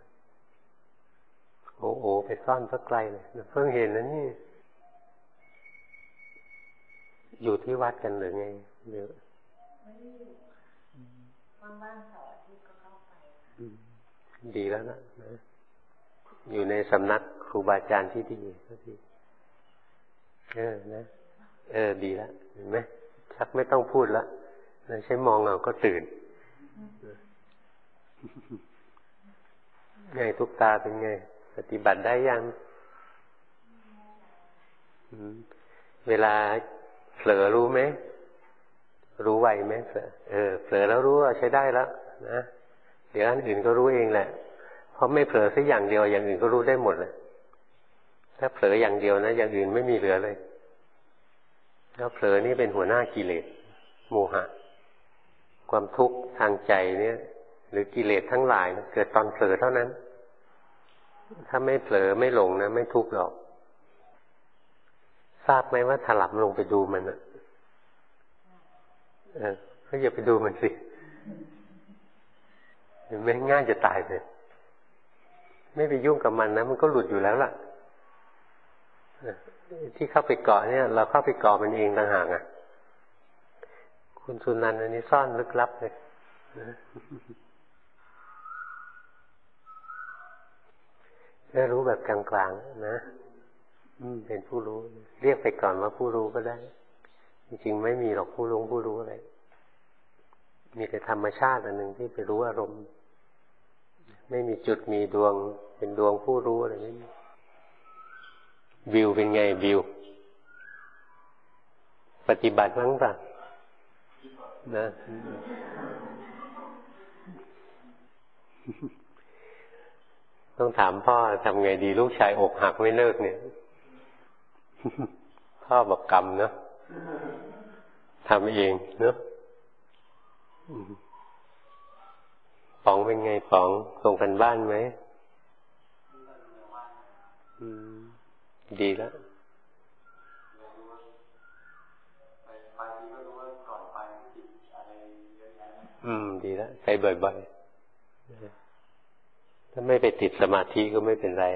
โอ้ไปซ่อนสักไกลเลยเพิ่งเห็นนะนี่อยู่ที่วัดกันหรือไงหรือไม่ได้อยู่บ้างๆเสาร์อาทิตย์ก็เข้าไปดีแล้วนะอยู่ในสำนักครูบาอาจารย์ที่ดีก็ดีนะดีแล้วเห็นไหมชักไม่ต้องพูดแล้วใช้มองเอาก็ตื่นไงทุกตาเป็นไงปฏิบัติได้ยังเวลาเผลอรู้ไหมรู้ไวไหมเผลอแล้วรู้ว่าใช้ได้แล้วนะเดี๋ยวอันอื่นก็รู้เองแหละเพราะไม่เผลอสักอย่างเดียวอย่างอื่นก็รู้ได้หมดเลยถ้าเผลออย่างเดียวนะอย่างอื่นไม่มีเหลือเลยแล้วเผลอนี่เป็นหัวหน้ากิเลสโมหะความทุกข์ทางใจเนี่ยหรือกิเลสทั้งหลายนะเกิดตอนเผลอเท่านั้นถ้าไม่เผลอไม่หลงนะไม่ทุกข์หรอกทราบไหมว่าถลำลงไปดูมันอ่ะก็อย่าไปดูมันสิเห็นไหมง่ายจะตายเลยไม่ไปยุ่งกับมันนะมันก็หลุดอยู่แล้วล่ะที่เข้าไปเกาะเนี่ยเราเข้าไปเกาะมันเองต่างหากอ่ะคุณสุนันท์อันนี้ซ่อนลึกลับเลยได้รู้แบบกลางๆนะเป็นผู้รู้เรียกไปก่อนว่าผู้รู้ก็ได้จริงๆไม่มีหรอกผู้รู้อะไรมีแต่ธรรมชาติอันหนึ่งที่ไปรู้อารมณ์ไม่มีจุดมีดวงเป็นดวงผู้รู้อะไรไม่มีวิวเป็นไงวิวปฏิบัติบ้างป่ะนะต้องถามพ่อทำไงดีลูกชายอกหักไม่เลิกเนี่ยพ่อบอกกรรมเนาะทำเองเนาะป๋องเป็นไงป๋องส่งกันบ้านไหมดีแล้วดีแล้วไปบ่อยๆถ้าไม่ไปติดสมาธิก็ไม่เป็นไร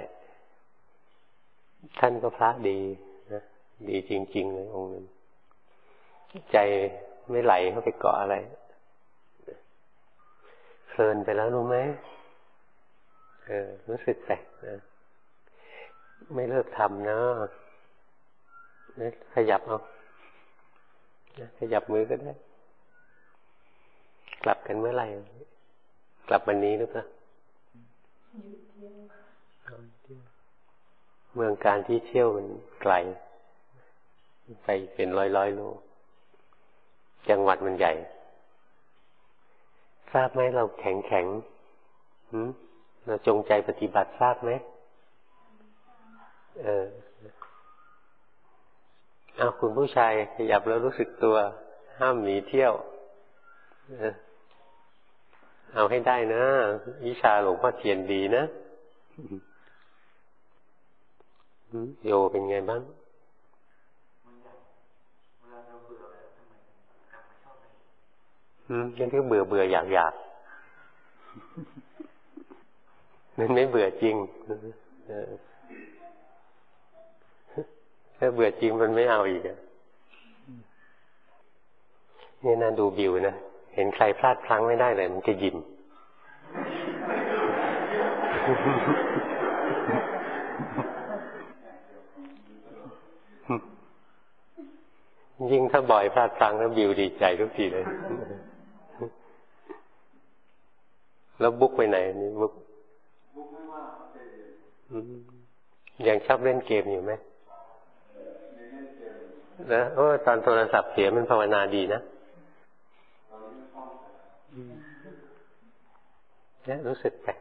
ท่านก็พระดีนะดีจริงๆเลยองค์นึงใจไม่ไหลเข้าไปเกาะอะไรเพลินไปแล้วรู้ไหมรู้สึกแปลกนะไม่เลิกทำนะขยับเอาขยับมือก็ได้กลับกันเมื่อไหร่กลับวันนี้หรือเปล่าเมืองการที่เที่ยวมันไกลไปเป็นร้อยโลจังหวัดมันใหญ่ทราบไหมเราแข็งเราจงใจปฏิบัติทราบไหมเอาคุณผู้ชายขยับแล้วรู้สึกตัวห้ามหนีเที่ยวเอาให้ได้นะวิชาหลวงพ่อเทียนดีนะโยเป็นไงบ้างยังก็เบื่ออยากมันไม่เบื่อจริงถ้าเบื่อจริงมันไม่เอาอีกนี่น่าดูบิวนะเห็นใครพลาดพลั้งไม่ได้เลยมันจะยิ้มยิ่งถ้าบ่อยพลาดพลั้งแล้วบิวดีใจทุกทีเลยแล้วบุ๊กไปไหนนี่บุ๊กยังชอบเล่นเกมอยู่ไหมนะตอนโทรศัพท์เสียมันภาวนาดีนะเนี่ยรู้สึกไป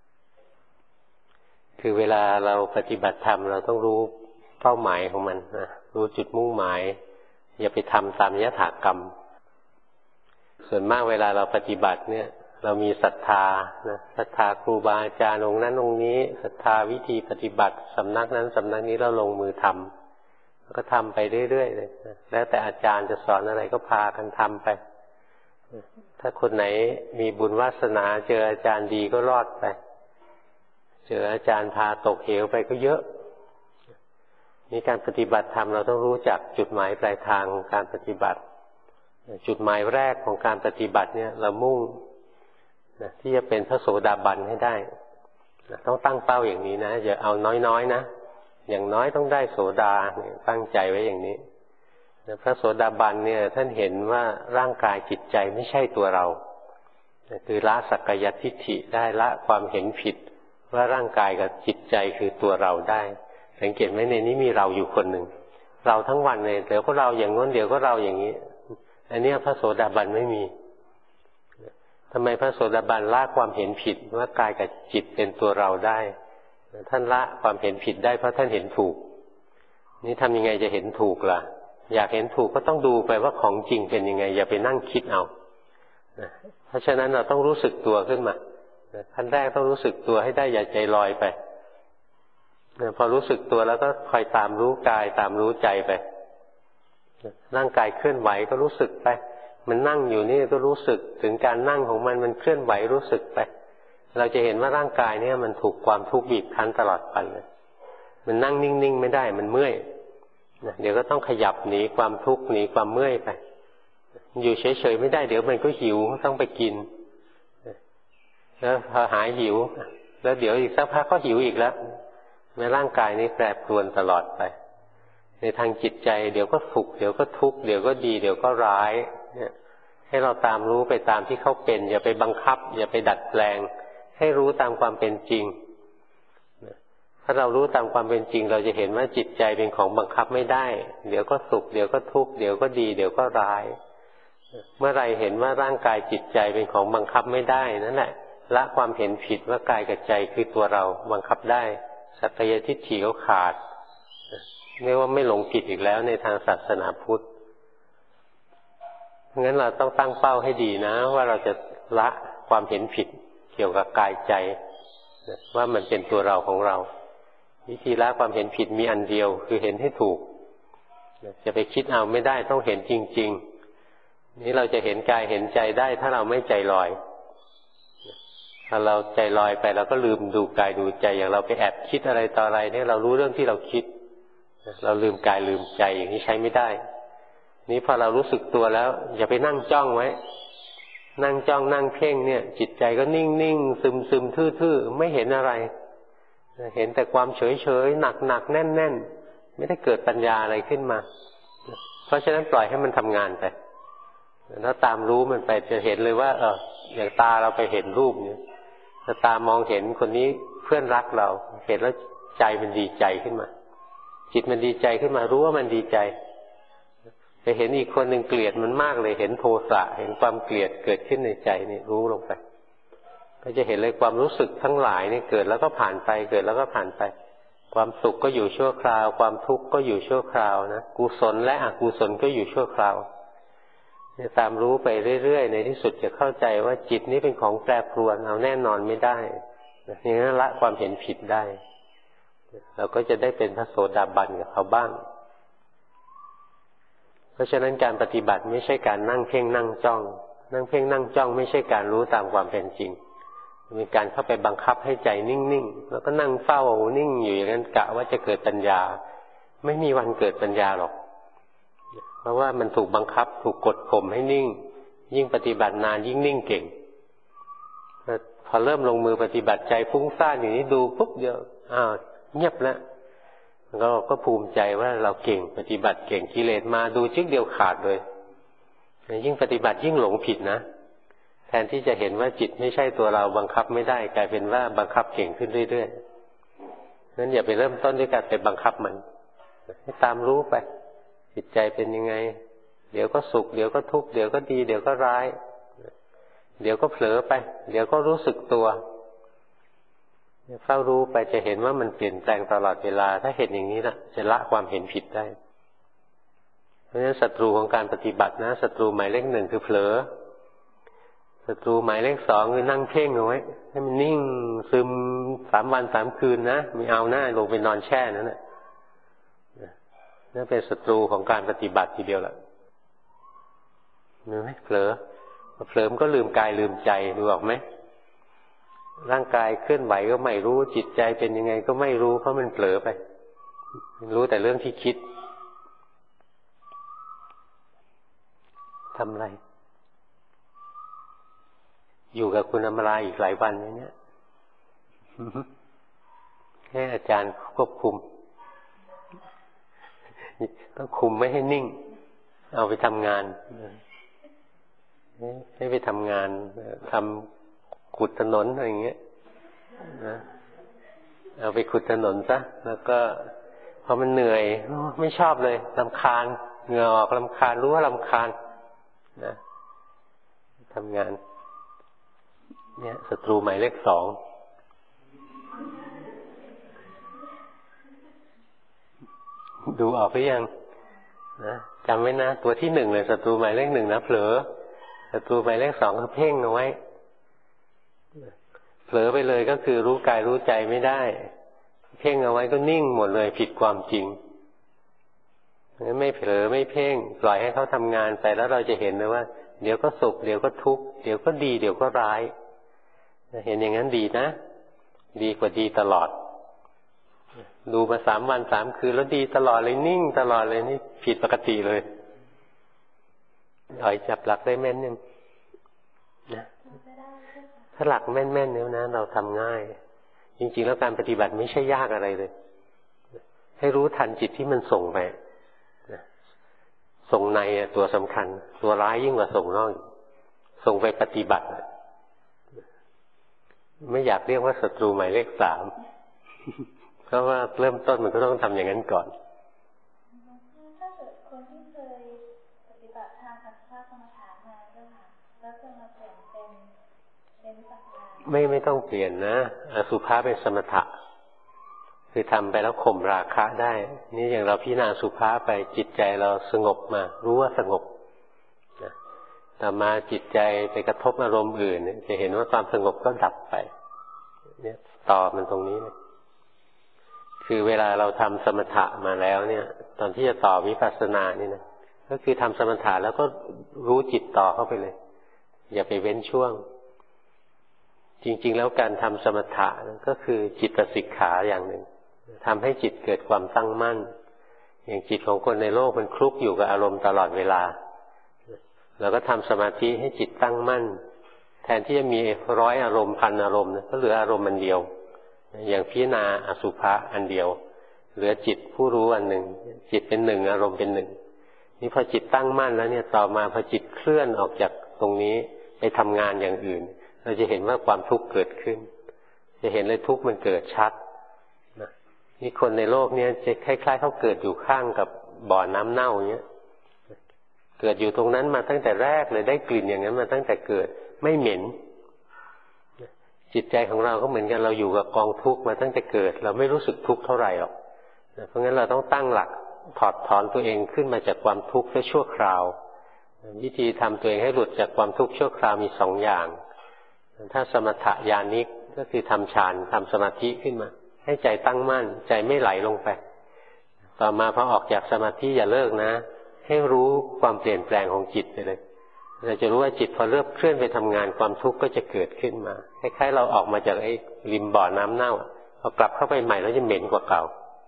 คือเวลาเราปฏิบัติธรรมเราต้องรู้เป้าหมายของมันนะรู้จุดมุ่งหมายอย่าไปทำตามยถากรรมส่วนมากเวลาเราปฏิบัติเนี่ยเรามีศรัทธานะศรัทธาครูบาอาจารย์องค์นั้นองค์นี้ศรัทธาวิธีปฏิบัติสำนักนั้นสำนักนี้เราลงมือทำก็ทำไปเรื่อยๆเลยนะแล้วแต่อาจารย์จะสอนอะไรก็พากันทำไปถ้าคนไหนมีบุญวาสนาเจออาจารย์ดีก็รอดไปเจออาจารย์พาตกเหวไปก็เยอะนี่การปฏิบัติธรรมเราต้องรู้จักจุดหมายปลายทางของการปฏิบัติจุดหมายแรกของการปฏิบัติเนี่ยเรามุ่งนะที่จะเป็นพระโสดาบันให้ได้นะต้องตั้งเป้าอย่างนี้นะอย่าเอาน้อยๆนะอย่างน้อยต้องได้โสดาตั้งใจไว้อย่างนี้นะพระโสดาบันเนี่ยท่านเห็นว่าร่างกายจิตใจไม่ใช่ตัวเราคือละสักกายทิฏฐิได้ละความเห็นผิดว่าร่างกายกับจิตใจคือตัวเราได้สังเกตไหมในนี้มีเราอยู่คนหนึ่งเราทั้งวันเลยเดี๋ยวก็เราอย่างง้นเดี๋ยวก็เราอย่างนี้อันนี้พระโสดาบันไม่มีทำไมพระโสดาบันละความเห็นผิดว่ากายกับจิตเป็นตัวเราได้ท่านละความเห็นผิดได้เพราะท่านเห็นถูกนี่ทำยังไงจะเห็นถูกล่ะอยากเห็นถูกก็ต้องดูไปว่าของจริงเป็นยังไงอย่าไปนั่งคิดเอาเพราะฉะนั้นเราต้องรู้สึกตัวขึ้นมาขั้นแรกต้องรู้สึกตัวให้ได้อย่าใจลอยไปพอรู้สึกตัวแล้วก็คอยตามรู้กายตามรู้ใจไปร่างกายเคลื่อนไหวก็รู้สึกไปมันนั่งอยู่นี่ก็รู้สึกถึงการนั่งของมันเคลื่อนไหวรู้สึกไปเราจะเห็นว่าร่างกายเนี่ยมันถูกความทุกข์บีบคั้นตลอดไปเลยมันนั่งนิ่งๆไม่ได้มันเมื่อยเดี๋ยวก็ต้องขยับหนีความทุกข์หนีความเมื่อยไปอยู่เฉยๆไม่ได้เดี๋ยวมันก็หิวต้องไปกินแล้วพอหายหิวแล้วเดี๋ยวอีกสักพักก็หิวอีกแล้วในร่างกายนี้แปรปรวนตลอดไปในทางจิตใจเดี๋ยวก็สุขเดี๋ยวก็ทุกข์เดี๋ยวก็ดีเดี๋ยวก็ร้ายเนี่ยให้เราตามรู้ไปตามที่เขาเป็นอย่าไปบังคับอย่าไปดัดแปลงให้รู้ตามความเป็นจริงถ้าเรารู้ตามความเป็นจริงเราจะเห็นว่าจิตใจเป็นของบังคับไม่ได้เดี๋ยวก็สุขเดี๋ยวก็ทุกข์เดี๋ยวก็ดีเดี๋ยวก็ร้ายเมื่อไรเห็นว่าร่างกายจิตใจเป็นของบังคับไม่ได้นั่นแหละละความเห็นผิดว่ากายกับใจคือตัวเราบังคับได้สักกายทิฏฐิเขาขาดเรียกว่าไม่หลงผิดอีกแล้วในทางศาสนาพุทธงั้นเราต้องตั้งเป้าให้ดีนะว่าเราจะละความเห็นผิดเกี่ยวกับกายใจว่ามันเป็นตัวเราของเราวิธีละความเห็นผิดมีอันเดียวคือเห็นให้ถูกจะไปคิดเอาไม่ได้ต้องเห็นจริงๆนี่เราจะเห็นกายเห็นใจได้ถ้าเราไม่ใจลอยถ้าเราใจลอยไปเราก็ลืมดูกายดูใจอย่างเราไปแอบคิดอะไรต่ออะไรเนี่ยเรารู้เรื่องที่เราคิดเราลืมกายลืมใจอย่างนี้ใช้ไม่ได้นี้พอเรารู้สึกตัวแล้วอย่าไปนั่งจ้องไว้นั่งจ้องนั่งเพ่งเนี่ยจิตใจก็นิ่งนิ่งซึมซึมทื่อๆไม่เห็นอะไรเห็นแต่ความเฉยเฉยหนักหนักแน่นแน่นไม่ได้เกิดปัญญาอะไรขึ้นมาเพราะฉะนั้นปล่อยให้มันทำงานไปแล้วตามรู้มันไปจะเห็นเลยว่าอย่างตาเราไปเห็นรูปเนี่ยถ้าตามองเห็นคนนี้เพื่อนรักเราเห็นแล้วใจมันดีใจขึ้นมาจิตมันดีใจขึ้นมารู้ว่ามันดีใจไปเห็นอีกคนหนึ่งเกลียดมันมากเลยเห็นโทสะเห็นความเกลียดเกิดขึ้นในใจนี่รู้ลงไปก็จะเห็นเลยความรู้สึกทั้งหลายนี่เกิดแล้วก็ผ่านไปเกิดแล้วก็ผ่านไปความสุขก็อยู่ชั่วคราวความทุกข์ก็อยู่ชั่วคราวนะกุศลและอกุศลก็อยู่ชั่วคราวเนี่ยตามรู้ไปเรื่อยๆในที่สุดจะเข้าใจว่าจิตนี้เป็นของแปรปรวนเอาแน่นอนไม่ได้นี่นั่นละความเห็นผิดได้เราก็จะได้เป็นพระโสดาบันกับเขาบ้างเพราะฉะนั้นการปฏิบัติไม่ใช่การนั่งเพ่งนั่งจ้องนั่งเพ่งนั่งจ้องไม่ใช่การรู้ตามความเป็นจริงมีการเข้าไปบังคับให้ใจนิ่งๆแล้วก็นั่งเฝ้านิ่งอยู่อย่างนั้นกะว่าจะเกิดปัญญาไม่มีวันเกิดปัญญาหรอกเพราะว่ามันถูกบังคับถูกกดข่มให้นิ่งยิ่งปฏิบัตินานยิ่งนิ่งเก่งพอเริ่มลงมือปฏิบัติใจฟุ้งซ่านอย่างนี้ดูปุ๊บเดียวเงียบแล้วเราก็ภูมิใจว่าเราเก่งปฏิบัติเก่งกิเลสมาดูจึ๊กเดียวขาดเลยยิ่งปฏิบัติยิ่งหลงผิดนะแทนที่จะเห็นว่าจิตไม่ใช่ตัวเราบังคับไม่ได้กลายเป็นว่าบังคับเก่งขึ้นเรื่อยๆนั้นอย่าไปเริ่มต้นด้วยการไปบังคับมันให้ตามรู้ไปจิตใจเป็นยังไงเดี๋ยวก็สุขเดี๋ยวก็ทุกข์เดี๋ยวก็ดีเดี๋ยวก็ร้ายเดี๋ยวก็เผลอไปเดี๋ยวก็รู้สึกตัวเฝ้ารู้ไปจะเห็นว่ามันเปลี่ยนแปลงตลอดเวลาถ้าเห็นอย่างนี้นะจะละความเห็นผิดได้เพราะฉะนั้นศัตรูของการปฏิบัตินะศัตรูหมายเลขหนึ่งคือเผลอศัตรูหมายเลขสองคือนั่งเพ่งเอาไว้ให้มันนิ่งซึม3 วัน 3 คืนนะไม่เอาหน้าลงไปนอนแช่นั่นแหละนั่นเป็นศัตรูของการปฏิบัติทีเดียวละเห็นไหมเผลอมันก็ลืมกายลืมใจดูออกไหมร่างกายเคลื่อนไหวก็ไม่รู้จิตใจเป็นยังไงก็ไม่รู้เพราะมันเผลอไปรู้แต่เรื่องที่คิดทำอะไรอยู่กับคุณอมราอีกหลายวันเนี่ยให้อาจารย์ควบคุมต้องคุมไม่ให้นิ่งเอาไปทำงานให้ไปทำงานทำขุดถนนอะไรอย่างเงี้ยนะเอาไปขุดถนนซะแล้วก็พอมันเหนื่อยไม่ชอบเลยรำคาญเหงื่อออกรำคาญรู้ว่ารำคาญนะทำงานเนี่ยศัตรูหมายเลข 2ดูออกหรือยังนะจำไว้นะตัวที่ 1เลยศัตรูหมายเลข 1นะเผลอศัตรูหมายเลข 2ก็เพ่งเอาไว้เผลอไปเลยก็คือรู้กายรู้ใจไม่ได้เพ่งเอาไว้ก็นิ่งหมดเลยผิดความจริงไม่เผลอไม่เพ่งปล่อยให้เขาทำงานไปแล้วเราจะเห็นเลยว่าเดี๋ยวก็สุขเดี๋ยวก็ทุกข์เดี๋ยวก็ดีเดี๋ยวก็ร้ายเห็นอย่างนั้นดีนะดีกว่าดีตลอดดูมา3 วัน 3 คืนแล้วดีตลอดเลยนิ่งตลอดเลยนี่ผิดปกติเลยอ่อยจับหลักได้แม่นยังนะถ้าหลักแม่นๆเนี่ยนะเราทำง่ายจริงๆแล้วการปฏิบัติไม่ใช่ยากอะไรเลยให้รู้ทันจิตที่มันส่งไปส่งในตัวสำคัญตัวร้ายยิ่งกว่าส่งนอกส่งไปปฏิบัติไม่อยากเรียกว่าศัตรูหมายเลข 3เพราะว่าเริ่มต้นมันก็ต้องทำอย่างนั้นก่อนถ้าเกิดคนที่เคยปฏิบัติทางสัมมาสมาธิมาเจ้าค่ะแล้วจะมาเปลี่ยนเป็นวิปัสสนาไม่ต้องเปลี่ยนนะอสุภะเป็นสมถะคือทำไปแล้วข่มราคะได้นี่อย่างเราพิจารณาอสุภะไปจิตใจเราสงบมารู้ว่าสงบนะแต่มาจิตใจไปกระทบอารมณ์อื่นจะเห็นว่าความสงบก็ดับไปเนี่ยต่อมันตรงนี้เลยคือเวลาเราทำสมถะมาแล้วเนี่ยตอนที่จะต่อวิปัสสนานี่นะก็คือทำสมถะแล้วก็รู้จิตต่อเข้าไปเลยอย่าไปเว้นช่วงจริงๆแล้วการทำสมถะก็คือจิตสิกขาอย่างหนึ่งทำให้จิตเกิดความตั้งมั่นอย่างจิตของคนในโลกมันคลุกอยู่กับอารมณ์ตลอดเวลาเราก็ทำสมาธิให้จิตตั้งมั่นแทนที่จะมี100 อารมณ์1,000 อารมณ์ก็เหลืออารมณ์อันเดียวอย่างพิจารณาอสุภะอันเดียวเหลือจิตผู้รู้อันหนึ่งจิตเป็น1อารมณ์เป็น1นี่พอจิตตั้งมั่นแล้วเนี่ยต่อมาพอจิตเคลื่อนออกจากตรงนี้ไปทำงานอย่างอื่นเราจะเห็นว่าความทุกข์เกิดขึ้นจะเห็นเลยทุกข์มันเกิดชัดนะนี่คนในโลกนี้จะคล้ายๆเขาเกิดอยู่ข้างกับบ่อน้ำเน่าอย่างเงี้ยเกิดอยู่ตรงนั้นมาตั้งแต่แรกเลยได้กลิ่นอย่างนั้นมาตั้งแต่เกิดไม่เหม็นจิตใจของเราก็เหมือนกันเราอยู่กับกองทุกข์มาตั้งแต่เกิดเราไม่รู้สึกทุกข์เท่าไหร่หรอกเพราะงั้นเราต้องตั้งหลักถอดถอนตัวเองขึ้นมาจากความทุกข์แค่ชั่วคราววิธีทำตัวเองให้หลุดจากความทุกข์ชั่วคราวมี2 อย่างถ้าสมถะญาณิกก็คือทำฌานทำสมาธิขึ้นมาให้ใจตั้งมั่นใจไม่ไหลลงไปต่อมาพอออกจากสมาธิอย่าเลิกนะให้รู้ความเปลี่ยนแปลงของจิตไปเลยเราจะรู้ว่าจิตพอเริ่มเคลื่อนไปทำงานความทุกข์ก็จะเกิดขึ้นมาคล้ายๆเราออกมาจากไอ้ริมบ่อน้ำเน่าพอกลับเข้าไปใหม่แล้วจะเหม็นกว่าเก่า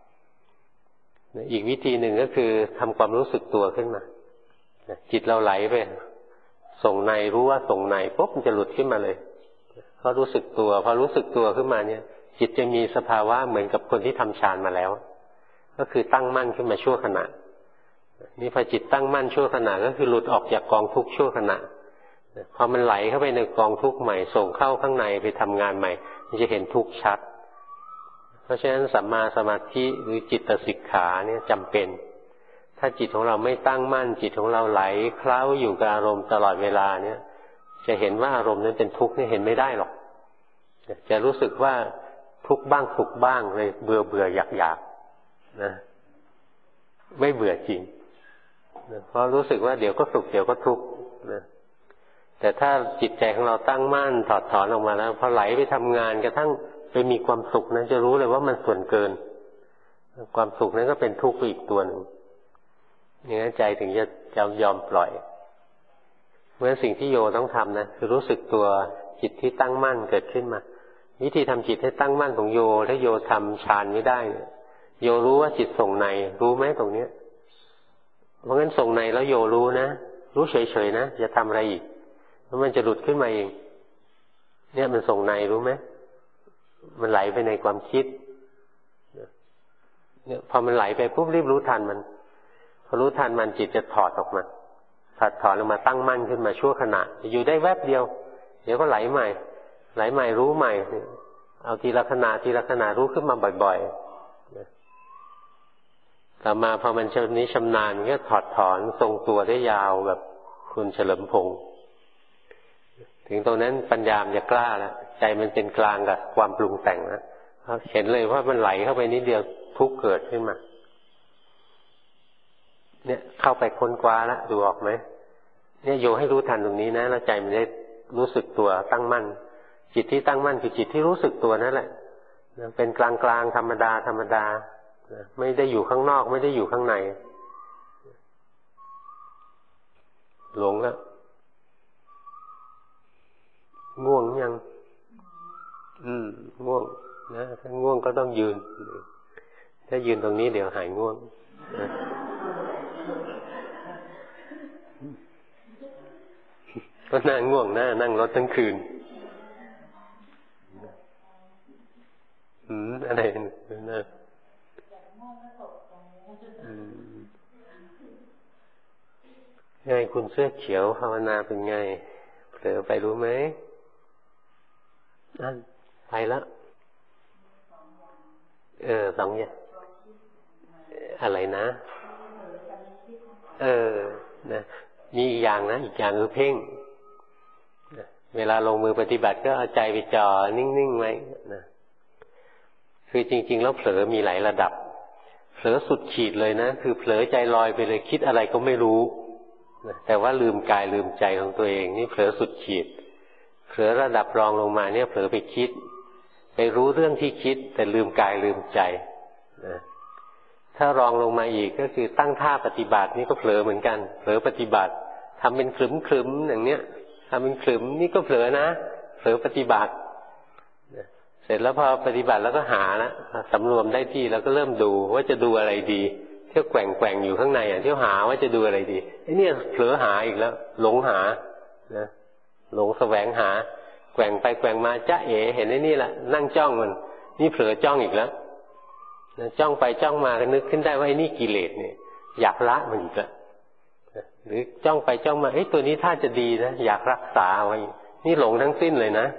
อีกวิธีหนึ่งก็คือทำความรู้สึกตัวขึ้นมาจิตเราไหลไปส่งในรู้ว่าส่งในปุ๊บมันจะหลุดขึ้นมาเลยพอรู้สึกตัวพอรู้สึกตัวขึ้นมาเนี่ยจิตจะมีสภาวะเหมือนกับคนที่ทำฌานมาแล้วก็คือตั้งมั่นขึ้นมาชั่วขณะนี่พอจิตตั้งมั่นชั่วขณะก็คือหลุดออกจากกองทุกข์ชั่วขณะพอมันไหลเข้าไปในกองทุกข์ใหม่ส่งเข้าข้างในไปทำงานใหม่มันจะเห็นทุกข์ชัดเพราะฉะนั้นสัมมาสมาธิหรือจิตสิกขาเนี่ยจำเป็นถ้าจิตของเราไม่ตั้งมั่นจิตของเราไหลเคล้าอยู่กับอารมณ์ตลอดเวลาเนี่ยจะเห็นว่าอารมณ์นั้นเป็นทุกข์เนี่ยเห็นไม่ได้หรอกจะรู้สึกว่าทุกข์บ้างสุขบ้างเลยเบื่ออยากนะไม่เบื่อจริงเพราะรู้สึกว่าเดี๋ยวก็สุขเดี๋ยวก็ทุกข์นะแต่ถ้าจิตใจของเราตั้งมั่นถอดถอนออกมาแล้วพอไหลไปทำงานกระทั่งไปมีความสุขนั้นจะรู้เลยว่ามันส่วนเกินความสุขนั้นก็เป็นทุกข์ไปอีกตัวหนึ่งอย่างนั้นใจถึงจะยอมปล่อยเพราะฉะนั้นสิ่งที่โยต้องทำนะคือรู้สึกตัวจิตที่ตั้งมั่นเกิดขึ้นมาวิธีทำจิตให้ตั้งมั่นของโยถ้าโยทำฌานไม่ได้โยรู้ว่าจิตส่งในรู้ไหมตรงเนี้ยเพราะงั้นส่งในแล้วโยรู้นะรู้เฉยๆนะอย่าทำอะไรอีกแล้วมันจะหลุดขึ้นมาเองเนี่ยมันส่งในรู้ไหมมันไหลไปในความคิดเนี่ยพอมันไหลไปปุ๊บรีบรู้ทันมันพอรู้ทันมันจิตจะถอดออกมาถอดออกมาตั้งมั่นขึ้นมาชั่วขณะอยู่ได้แวบเดียวเดี๋ยวก็ไหลใหม่ไหลใหม่รู้ใหม่เอาทีละขณะทีละขณะรู้ขึ้นมาบ่อยๆต่อมาพอมันชำนาญมันก็ถอดถอนทรงตัวได้ยาวแบบคุณเฉลิมพงษ์ถึงตรงนั้นปัญญามันจะกล้าแล้วใจมันเป็นกลางกับความปรุงแต่งแล้วเห็นเลยว่ามันไหลเข้าไปนิดเดียวทุกข์เกิดขึ้นมาเนี่ยเข้าไปค้นคว้าแล้วดูออกไหมเนี่ยโยให้รู้ทันตรงนี้นะแล้วใจมันได้รู้สึกตัวตั้งมั่นจิตที่ตั้งมั่นคือจิตที่รู้สึกตัวนั่นแหละเป็นกลางกลางธรรมดาธรรมดาไม่ได้อยู่ข้างนอกไม่ได้อยู่ข้างในหลงแล้วง่วงยังง่วงนะถ้าง่วงก็ต้องยืนถ้ายืนตรงนี้เดี๋ยวหายง่วงนะก็นั่งง่วงนะนั่งรถทั้งคืนอะไรนะไงคุณเสื้อเขียวภาวนาเป็นไงเผลอไปรู้ไหมนั่นไปแล้วสองอย่างอะไรนะนะมีอีกอย่างนะอีกอย่างคือเพ่งเวลาลงมือปฏิบัติก็เอาใจไปจ่อนิ่งๆไว้นะคือจริงๆแล้วเผลอมีหลายระดับเผลอสุดขีดเลยนะคือเผลอใจลอยไปเลยคิดอะไรก็ไม่รู้แต่ว่าลืมกายลืมใจของตัวเองนี่เผลอสุดขีดเผลอระดับรองลงมาเนี่ยเผลอไปคิดไปรู้เรื่องที่คิดแต่ลืมกายลืมใจนะถ้ารองลงมาอีกก็คือตั้งท่าปฏิบัตินี่ก็เผลอเหมือนกันเผลอปฏิบัติทำเป็นขรึมๆอย่างเนี้ยทำเป็นขรึมนี่ก็เผลอนะเผลอปฏิบัติเสร็จแล้วพอปฏิบัติแล้วก็หาละสำรวมได้ที่แล้วก็เริ่มดูว่าจะดูอะไรดีเที่ยวแกว่งอยู่ข้างในเที่ยวหาว่าจะดูอะไรดีไอ้นี่เผลอหาอีกแล้วหลงหานะหลงแสวงหาแกว่งไปแกว่งมาจ๊ะเอ๋เห็นไอ้นี่แหละนั่งจ้องมันนี่เผลอจ้องอีกแล้วจ้องไปจ้องมาก็นึกขึ้นได้ว่าไอ้นี่กิเลสเนี่ยอยากละมันอีกแล้วหรือจ้องไปจ้องมาตัวนี้ถ้าจะดีนะอยากรักษาไว้นี่หลงทั้งสิ้นเลยนะ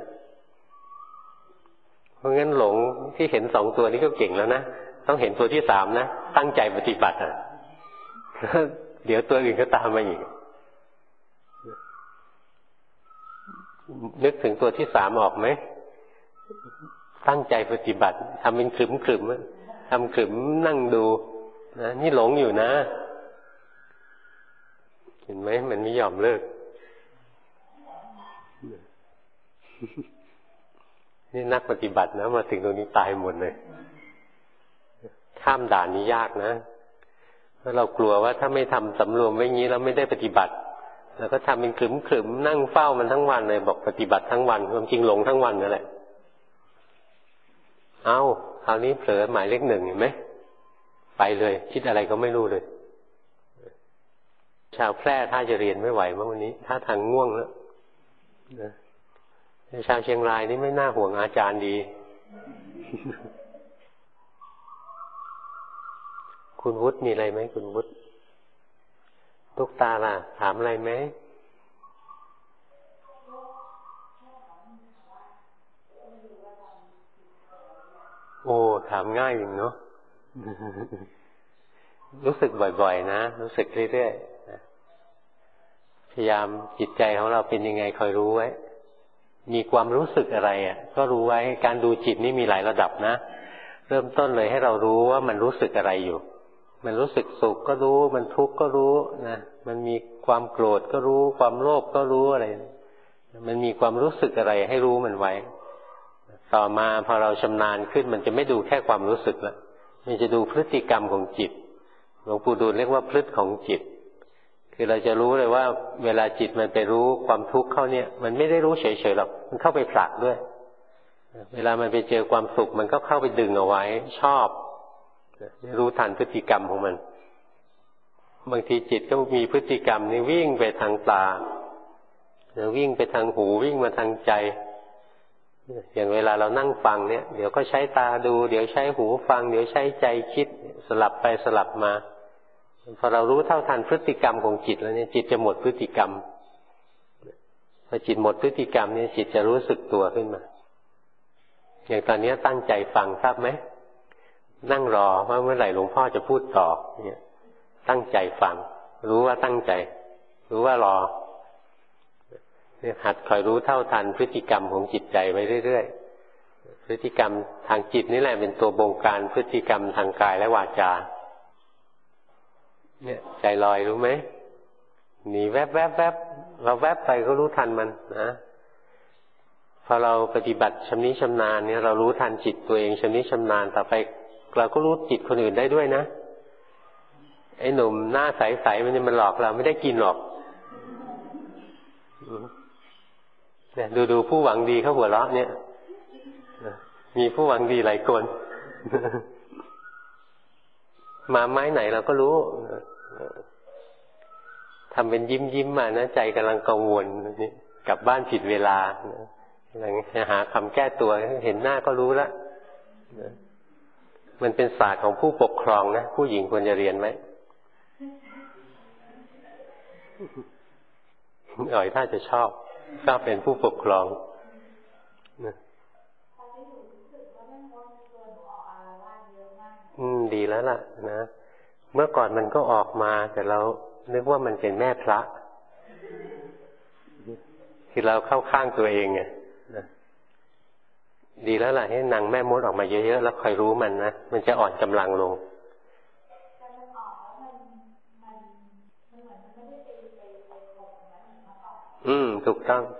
เพราะงั้นหลงที่เห็นสองตัวนี้ก็เก่งแล้วนะต้องเห็นตัวที่สามนะตั้งใจปฏิบัติเดี๋ยวตัวอื่นก็ตามมาอีกนึกถึงตัวที่สามออกไหมตั้งใจปฏิบัติทำเป็นขรึมทำขรึมนั่งดูนะนี่หลงอยู่นะเห็นไหมมันไม่ยอมเลิกนี่นักปฏิบัตินะมาถึงตรงนี้ตายหมดเลยข้ามด่านนี้ยากนะเพราะเรากลัวว่าถ้าไม่ทำสำรวมไว้งี้แล้วไม่ได้ปฏิบัติแล้วก็ทำเป็นขรึมนั่งเฝ้ามันทั้งวันเลยบอกปฏิบัติทั้งวันความจริงหลงทั้งวันนั่นแหละคราวนี้เผลอหมายเลขหนึ่งเห็นไหมไปเลยคิดอะไรก็ไม่รู้เลยชาวแพร่ถ้าจะเรียนไม่ไหวเมื่อวันนี้ถ้าทางง่วงแล้วนะชาวเชียงรายนี่ไม่น่าห่วงอาจารย์ดี คุณวุฒิมีอะไรไหมคุณวุฒิตุ๊กตาล่ะถามอะไรไหมโอ้ถามง่ายจริงเนาะ รู้สึกบ่อยๆนะรู้สึกเรื่อยๆพยายามจิตใจของเราเป็นยังไงคอยรู้ไว้มีความรู้สึกอะไรก็รู้ไว้การดูจิตนี่มีหลายระดับนะเริ่มต้นเลยให้เรารู้ว่ามันรู้สึกอะไรอยู่มันรู้สึกสุขก็รู้มันทุกข์ก็รู้นะมันมีความโกรธก็รู้ความโลภก็รู้อะไรมันมีความรู้สึกอะไรให้รู้มันไว้ต่อมาพอเราชำนาญขึ้นมันจะไม่ดูแค่ความรู้สึกแล้วมันจะดูพฤติกรรมของจิตหลวงปู่ดูลเรียกว่าพฤติของจิตคือเราจะรู้เลยว่าเวลาจิตมันไปรู้ความทุกข์เข้าเนี่ยมันไม่ได้รู้เฉยๆหรอกมันเข้าไปผลักด้วยเวลามันไปเจอความสุขมันก็เข้าไปดึงเอาไว้ชอบรู้ทันพฤติกรรมของมันบางทีจิตก็มีพฤติกรรมนี่วิ่งไปทางตาวิ่งไปทางหูวิ่งมาทางใจอย่างเวลาเรานั่งฟังเนี่ยเดี๋ยวก็ใช้ตาดูเดี๋ยวใช้หูฟังเดี๋ยวใช้ใจคิดสลับไปสลับมาพอเรารู้เท่าทันพฤติกรรมของจิตแล้วเนี่ยจิตจะหมดพฤติกรรมพอจิตหมดพฤติกรรมเนี่ยจิตจะรู้สึกตัวขึ้นมาอย่างตอนนี้ตั้งใจฟังทราบไหมนั่งรอว่าเมื่อไหร่หลวงพ่อจะพูดต่อเนี่ยตั้งใจฟังรู้ว่าตั้งใจรู้ว่ารอเนี่ยหัดคอยรู้เท่าทันพฤติกรรมของจิตใจไปเรื่อยๆพฤติกรรมทางจิตนี่แหละเป็นตัวบงการพฤติกรรมทางกายและวาจาเนี่ยใจลอยรู้ไหมหนีแวบแวบแวบเราแวบไปก็รู้ทันมันนะพอเราปฏิบัติชำนิชำนาญเนี่ยเรารู้ทันจิตตัวเองชำนิชำนาญต่อไปเราก็รู้จิตคนอื่นได้ด้วยนะไอ้หนุ่มหน้าใสๆมันหลอกเราไม่ได้กินหรอกเนี่ยดูผู้หวังดีเขาหัวเราะเนี่ยมีผู้หวังดีหลายคนมาไม้ไหนเราก็รู้ทำเป็นยิ้มมานะใจกำลังกังวลนี่กลับบ้านผิดเวลากำลังหาคำแก้ตัวเห็นหน้าก็รู้แล้วมันเป็นศาสตร์ของผู้ปกครองนะผู้หญิงควรจะเรียนไหมอ๋อยถ้าจะชอบเป็นผู้ปกครองดีแล้วล่ะนะเมื่อก่อนมันก็ออกมาแต่เรานึกว่ามันเป็นแม่พระคือเราเข้าข้างตัวเองไงนะดีแล้วล่ะให้นางแม่มดออกมาเยอะๆแล้วคอยรู้มันนะมันจะอ่อนกำลังลงถูกต้อง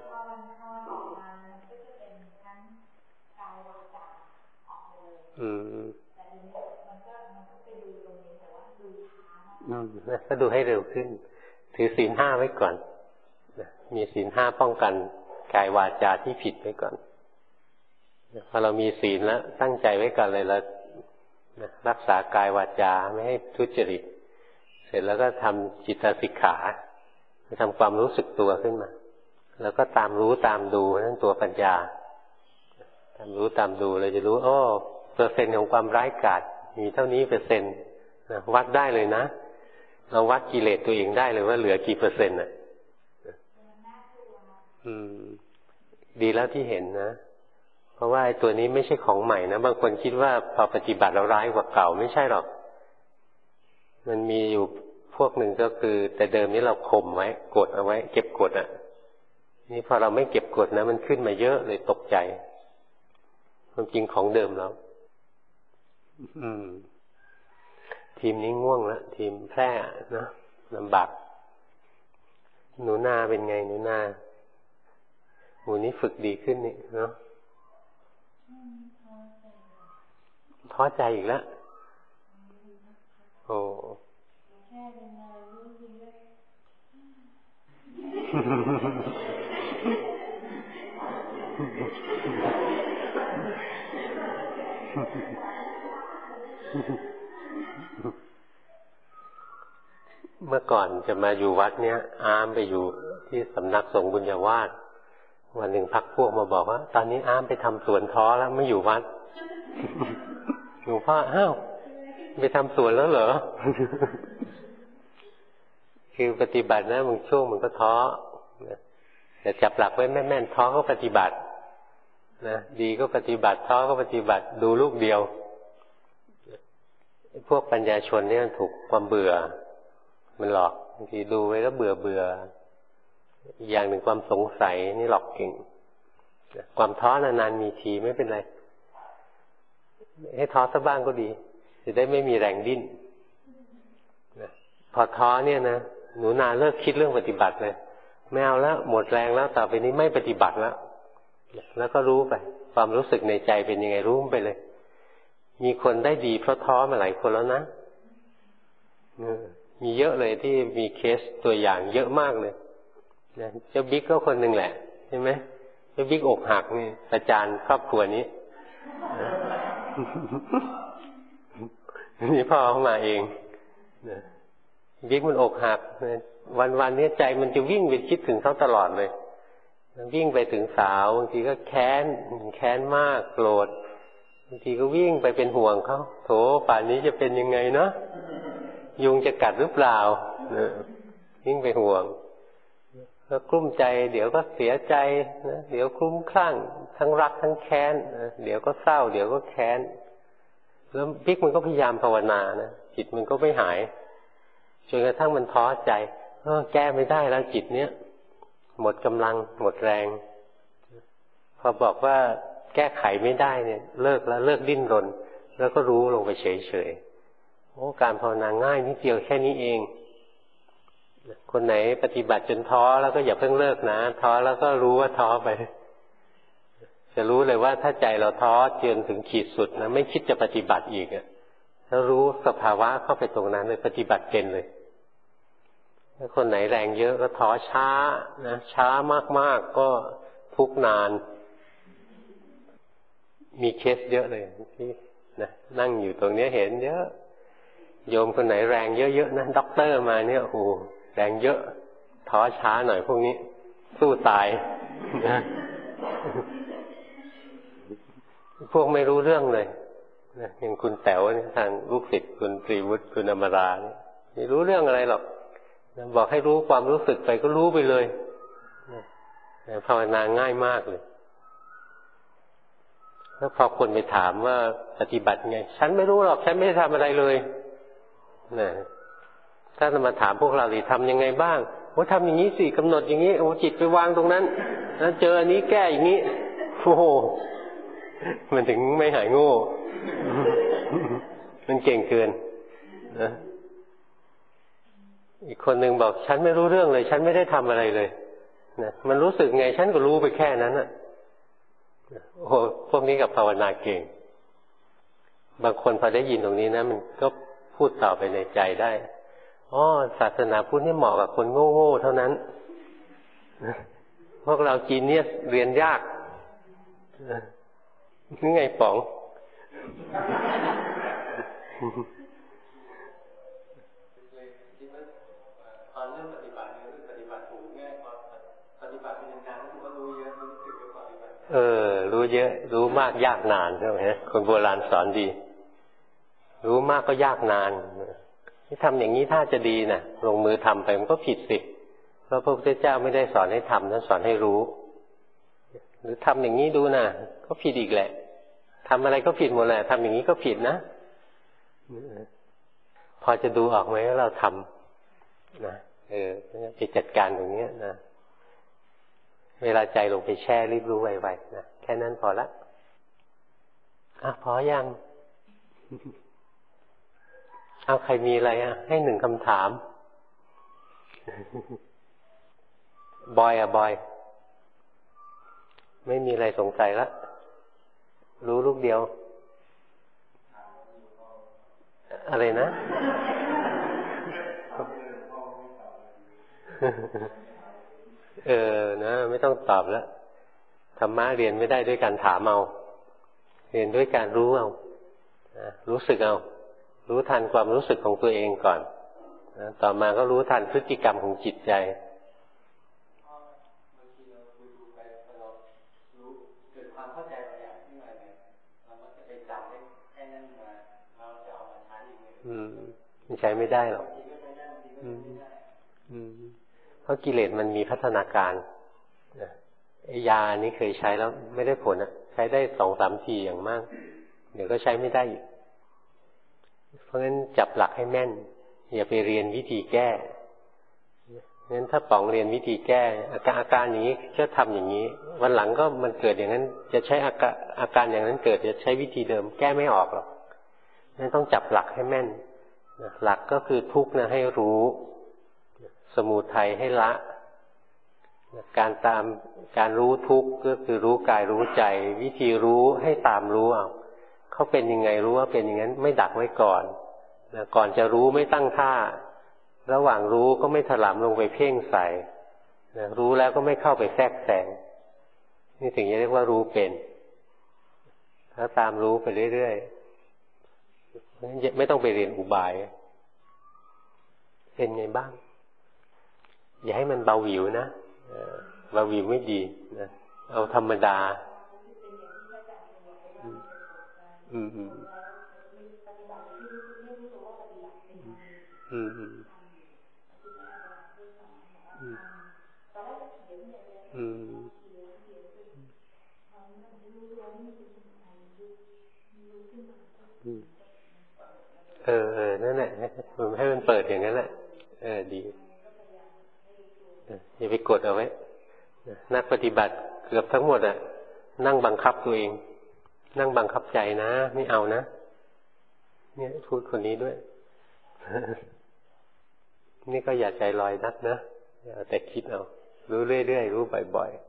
ก็ดูให้เร็วขึ้นถือศีล 5ไว้ก่อนมีศีล 5ป้องกันกายวาจาที่ผิดไว้ก่อนพอเรามีศีลแล้วตั้งใจไว้ก่อนเลยแล้วรักษากายวาจาไม่ให้ทุจริตเสร็จแล้วก็ทำจิตสิกขาทำความรู้สึกตัวขึ้นมาแล้วก็ตามรู้ตามดูนั่นตัวปัญญาตามรู้ตามดูเราจะรู้เปอร์เซ็นต์ของความร้ายกาจมีเท่านี้เปอร์เซ็นต์วัดได้เลยนะเราวัดกิเลสตัวเองได้เลยว่าเหลือกี่เปอร์เซ็นต์ดีแล้วที่เห็นนะเพราะว่าไอ้ตัวนี้ไม่ใช่ของใหม่นะบางคนคิดว่าพอปฏิบัติเราร้ายกว่าเก่าไม่ใช่หรอกมันมีอยู่พวกหนึ่งก็คือแต่เดิมนี้เราข่มไว้กดเอาไว้เก็บกดนี่พอเราไม่เก็บกดนะมันขึ้นมาเยอะเลยตกใจความจริงของเดิมแล้วทีมนี้ง่วงแล้วทีมแพร่นะลำบากหนูนาเป็นไงหนูนาหมูนี้ฝึกดีขึ้นนี่เนาะท้อใจอีกแล้วโอ้เมื่อก่อนจะมาอยู่วัดเนี้ยอามไปอยู่ที่สำนักสงฆ์บุญญาวาสวันหนึ่งพักพวกมาบอกว่าตอนนี้อามไปทำสวนท้อแล้วไม่อยู่วัดหลวงพ่อไปทำสวนแล้วเหรอคือปฏิบัตินะบางช่วงมันก็ท้อแต่จับหลักไว้แม่นๆท้อก็ปฏิบัตินะดีก็ปฏิบัติท้อก็ปฏิบัติดูลูกเดียวพวกปัญญาชนเนี่ยถูกความเบื่อมันหลอกบางทีดูไว้แล้วเบื่ออย่างหนึ่งความสงสัยนี่หลอกเก่งความท้อนานๆมีทีไม่เป็นไรให้ท้อสักบ้างก็ดีจะได้ไม่มีแรงดิ้นพอท้อเนี่ยนะหนูนาเลิกคิดเรื่องปฏิบัติเลยไม่เอาแล้วหมดแรงแล้วต่อไปนี้ไม่ปฏิบัติแล้วก็รู้ไปความรู้สึกในใจเป็นยังไงรู้ไปเลยมีคนได้ดีเพราะท้อมาหลายคนแล้วนะมีเยอะเลยที่มีเคสตัวอย่างเยอะมากเลยเจ้าบิ๊กก็คนหนึ่งแหละใช่ไหมเจ้าบิ๊กอกหักนี่ประจานครอบครัวนี้นี่พ่อเขามาเองบิ๊กมันอกหักวันนี้ใจมันจะวิ่งไปคิดถึงเขาตลอดเลยวิ่งไปถึงสาวบางทีก็แค้นมากโกรธบางทีก็วิ่งไปเป็นห่วงเขาโถป่านนี้จะเป็นยังไงเนาะยุงจะกัดหรือเปล่าวิ่งไปห่วงแล้วกลุ้มใจเดี๋ยวก็เสียใจนะเดี๋ยวคลุ้มคลั่งทั้งรักทั้งแค้นเดี๋ยวก็เศร้าเดี๋ยวก็แค้นแล้วบิ๊กมันก็พยายามภาวนานะจิตมันก็ไม่หายจนกระทั่งมันท้อใจแก้ไม่ได้แล้วจิตเนี้ยหมดกำลังหมดแรงพอบอกว่าแก้ไขไม่ได้เนี่ยเลิกแล้วเลิกดิ้นรนแล้วก็รู้ลงไปเฉยๆโอ้การภาวนาง่ายนิดเดียวแค่นี้เองคนไหนปฏิบัติจนท้อแล้วก็อย่าเพิ่งเลิกนะท้อแล้วก็รู้ว่าท้อไปจะรู้เลยว่าถ้าใจเราท้อจนถึงขีดสุดนะไม่คิดจะปฏิบัติอีกถ้ารู้สภาวะเข้าไปตรงนั้นเลยปฏิบัติเป็นเลยถ้าคนไหนแรงเยอะก็ท้อช้านะช้ามากๆก็ทุกข์นานมีเคสเยอะเลยที่นะนั่งอยู่ตรงนี้เห็นเยอะโยมคนไหนแรงเยอะๆนะด็อกเตอร์มาเนี่ยโอ้แรงเยอะท้อช้าหน่อยพวกนี้สู้ตายนะพวกไม่รู้เรื่องเลยนะอย่างคุณแต๋วเนี่ยทางลูกศิษย์คุณตรีวุฒิคุณอมราเนี่ยไม่รู้เรื่องอะไรหรอกบอกให้รู้ความรู้สึกไปก็รู้ไปเลยภาวนาง่ายมากเลยแล้วพอคนไปถามว่าปฏิบัติไงฉันไม่รู้หรอกฉันไม่ได้ทำอะไรเลยนะถ้าจะมาถามพวกเราดิทำยังไงบ้างโอ้ทำอย่างนี้สิกำหนดอย่างนี้โอ้จิตไปวางตรงนั้นแล้วเจออันนี้แก้อย่างนี้โอ้โหมันถึงไม่หายโง่มันเก่งเกินนะอีกคนหนึ่งบอกฉันไม่รู้เรื่องเลยฉันไม่ได้ทำอะไรเลยนะมันรู้สึกไงฉันก็รู้ไปแค่นั้นน่ะโอ้โหพวกนี้กับภาวนาเก่งบางคนพอได้ยินตรงนี้นะมันก็พูดต่อไปในใจได้อ๋อศาสนาพุทธนี่เหมาะกับคนโง่ๆเท่านั้นพวกเราจีนเนี่ยเรียนยากนี่ไงป๋องตอนเรื่องปฏิบัติเนี่ยปฏิบัติถูกง่ายกว่าปฏิบัติเป็นการที่ว่ารู้เยอะรู้สึกกว่าปฏิบัติรู้เยอะรู้มากยากนานใช่ไหมคนโบราณสอนดีรู้มากก็ยากนานที่ทำอย่างนี้ถ้าจะดีนะลงมือทำไปมันก็ผิดสิเพราะพระพุทธเจ้าไม่ได้สอนให้ทำนะสอนให้รู้หรือทำอย่างนี้ดูนะก็ผิดอีกแหละทำอะไรก็ผิดหมดแหละทำอย่างนี้ก็ผิดนะพอจะดูออกไหมว่าเราทำนะไปจัดการตรงนี้นะเวลาใจลงไปแช่รีบรู้ไวๆนะแค่นั้นพอละพอยังเอาใครมีอะไรให้หนึ่งคำถามบอยไม่มีอะไรสงสัยละรู้ลูกเดียวอะไรนะนะไม่ต้องตอบแล้วธรรมะเรียนไม่ได้ด้วยการถามเอาเรียนด้วยการรู้เอารู้สึกเอารู้ทันความรู้สึกของตัวเองก่อนต่อมาก็รู้ทันพฤติกรรมของจิตใจมันใช้ไม่ได้หรอกเพราะกิเลสมันมีพัฒนาการยานี้เคยใช้แล้วไม่ได้ผลใช้ได้ 2-3 ทีอย่างมากเดี๋ยวก็ใช้ไม่ได้อีกเพราะงั้นจับหลักให้แม่นอย่าไปเรียนวิธีแก้งั้นถ้าป๋องเรียนวิธีแก้อาการอย่างนี้ก็ทำอย่างนี้วันหลังก็มันเกิดอย่างนั้นจะใช้อาการอย่างนั้นเกิดจะใช้วิธีเดิมแก้ไม่ออกหรอกงั้นต้องจับหลักให้แม่นหลักก็คือทุกข์นะให้รู้สมุทัยให้ละการรู้ทุกข์ก็คือรู้กายรู้ใจวิธีรู้ให้ตามรู้เอาเขาเป็นยังไงรู้ว่าเป็นอย่างนั้นไม่ดักไว้ก่อนก่อนจะรู้ไม่ตั้งท่าระหว่างรู้ก็ไม่ถลำลงไปเพ่งใส่รู้แล้วก็ไม่เข้าไปแทรกแซงนี่ถึงจะเรียกว่ารู้เป็นถ้าตามรู้ไปเรื่อยๆไม่ต้องไปเรียนอุบายเป็นไงบ้างอย่าให้มันเบาหวิวนะเบาหวิวไม่ดีนะเอาธรรมดานั่นแหละให้มันเปิดอย่างนั้นแหละดีอย่าไปกดเอาไว้นักปฏิบัติเกือบทั้งหมดนั่งบังคับตัวเองนั่งบังคับใจนะไม่เอานะเนี่ยพูดคนนี้ด้วย นี่ก็อย่าใจลอยนักนะแต่คิดเอารู้เรื่อยๆรู้บ่อยๆ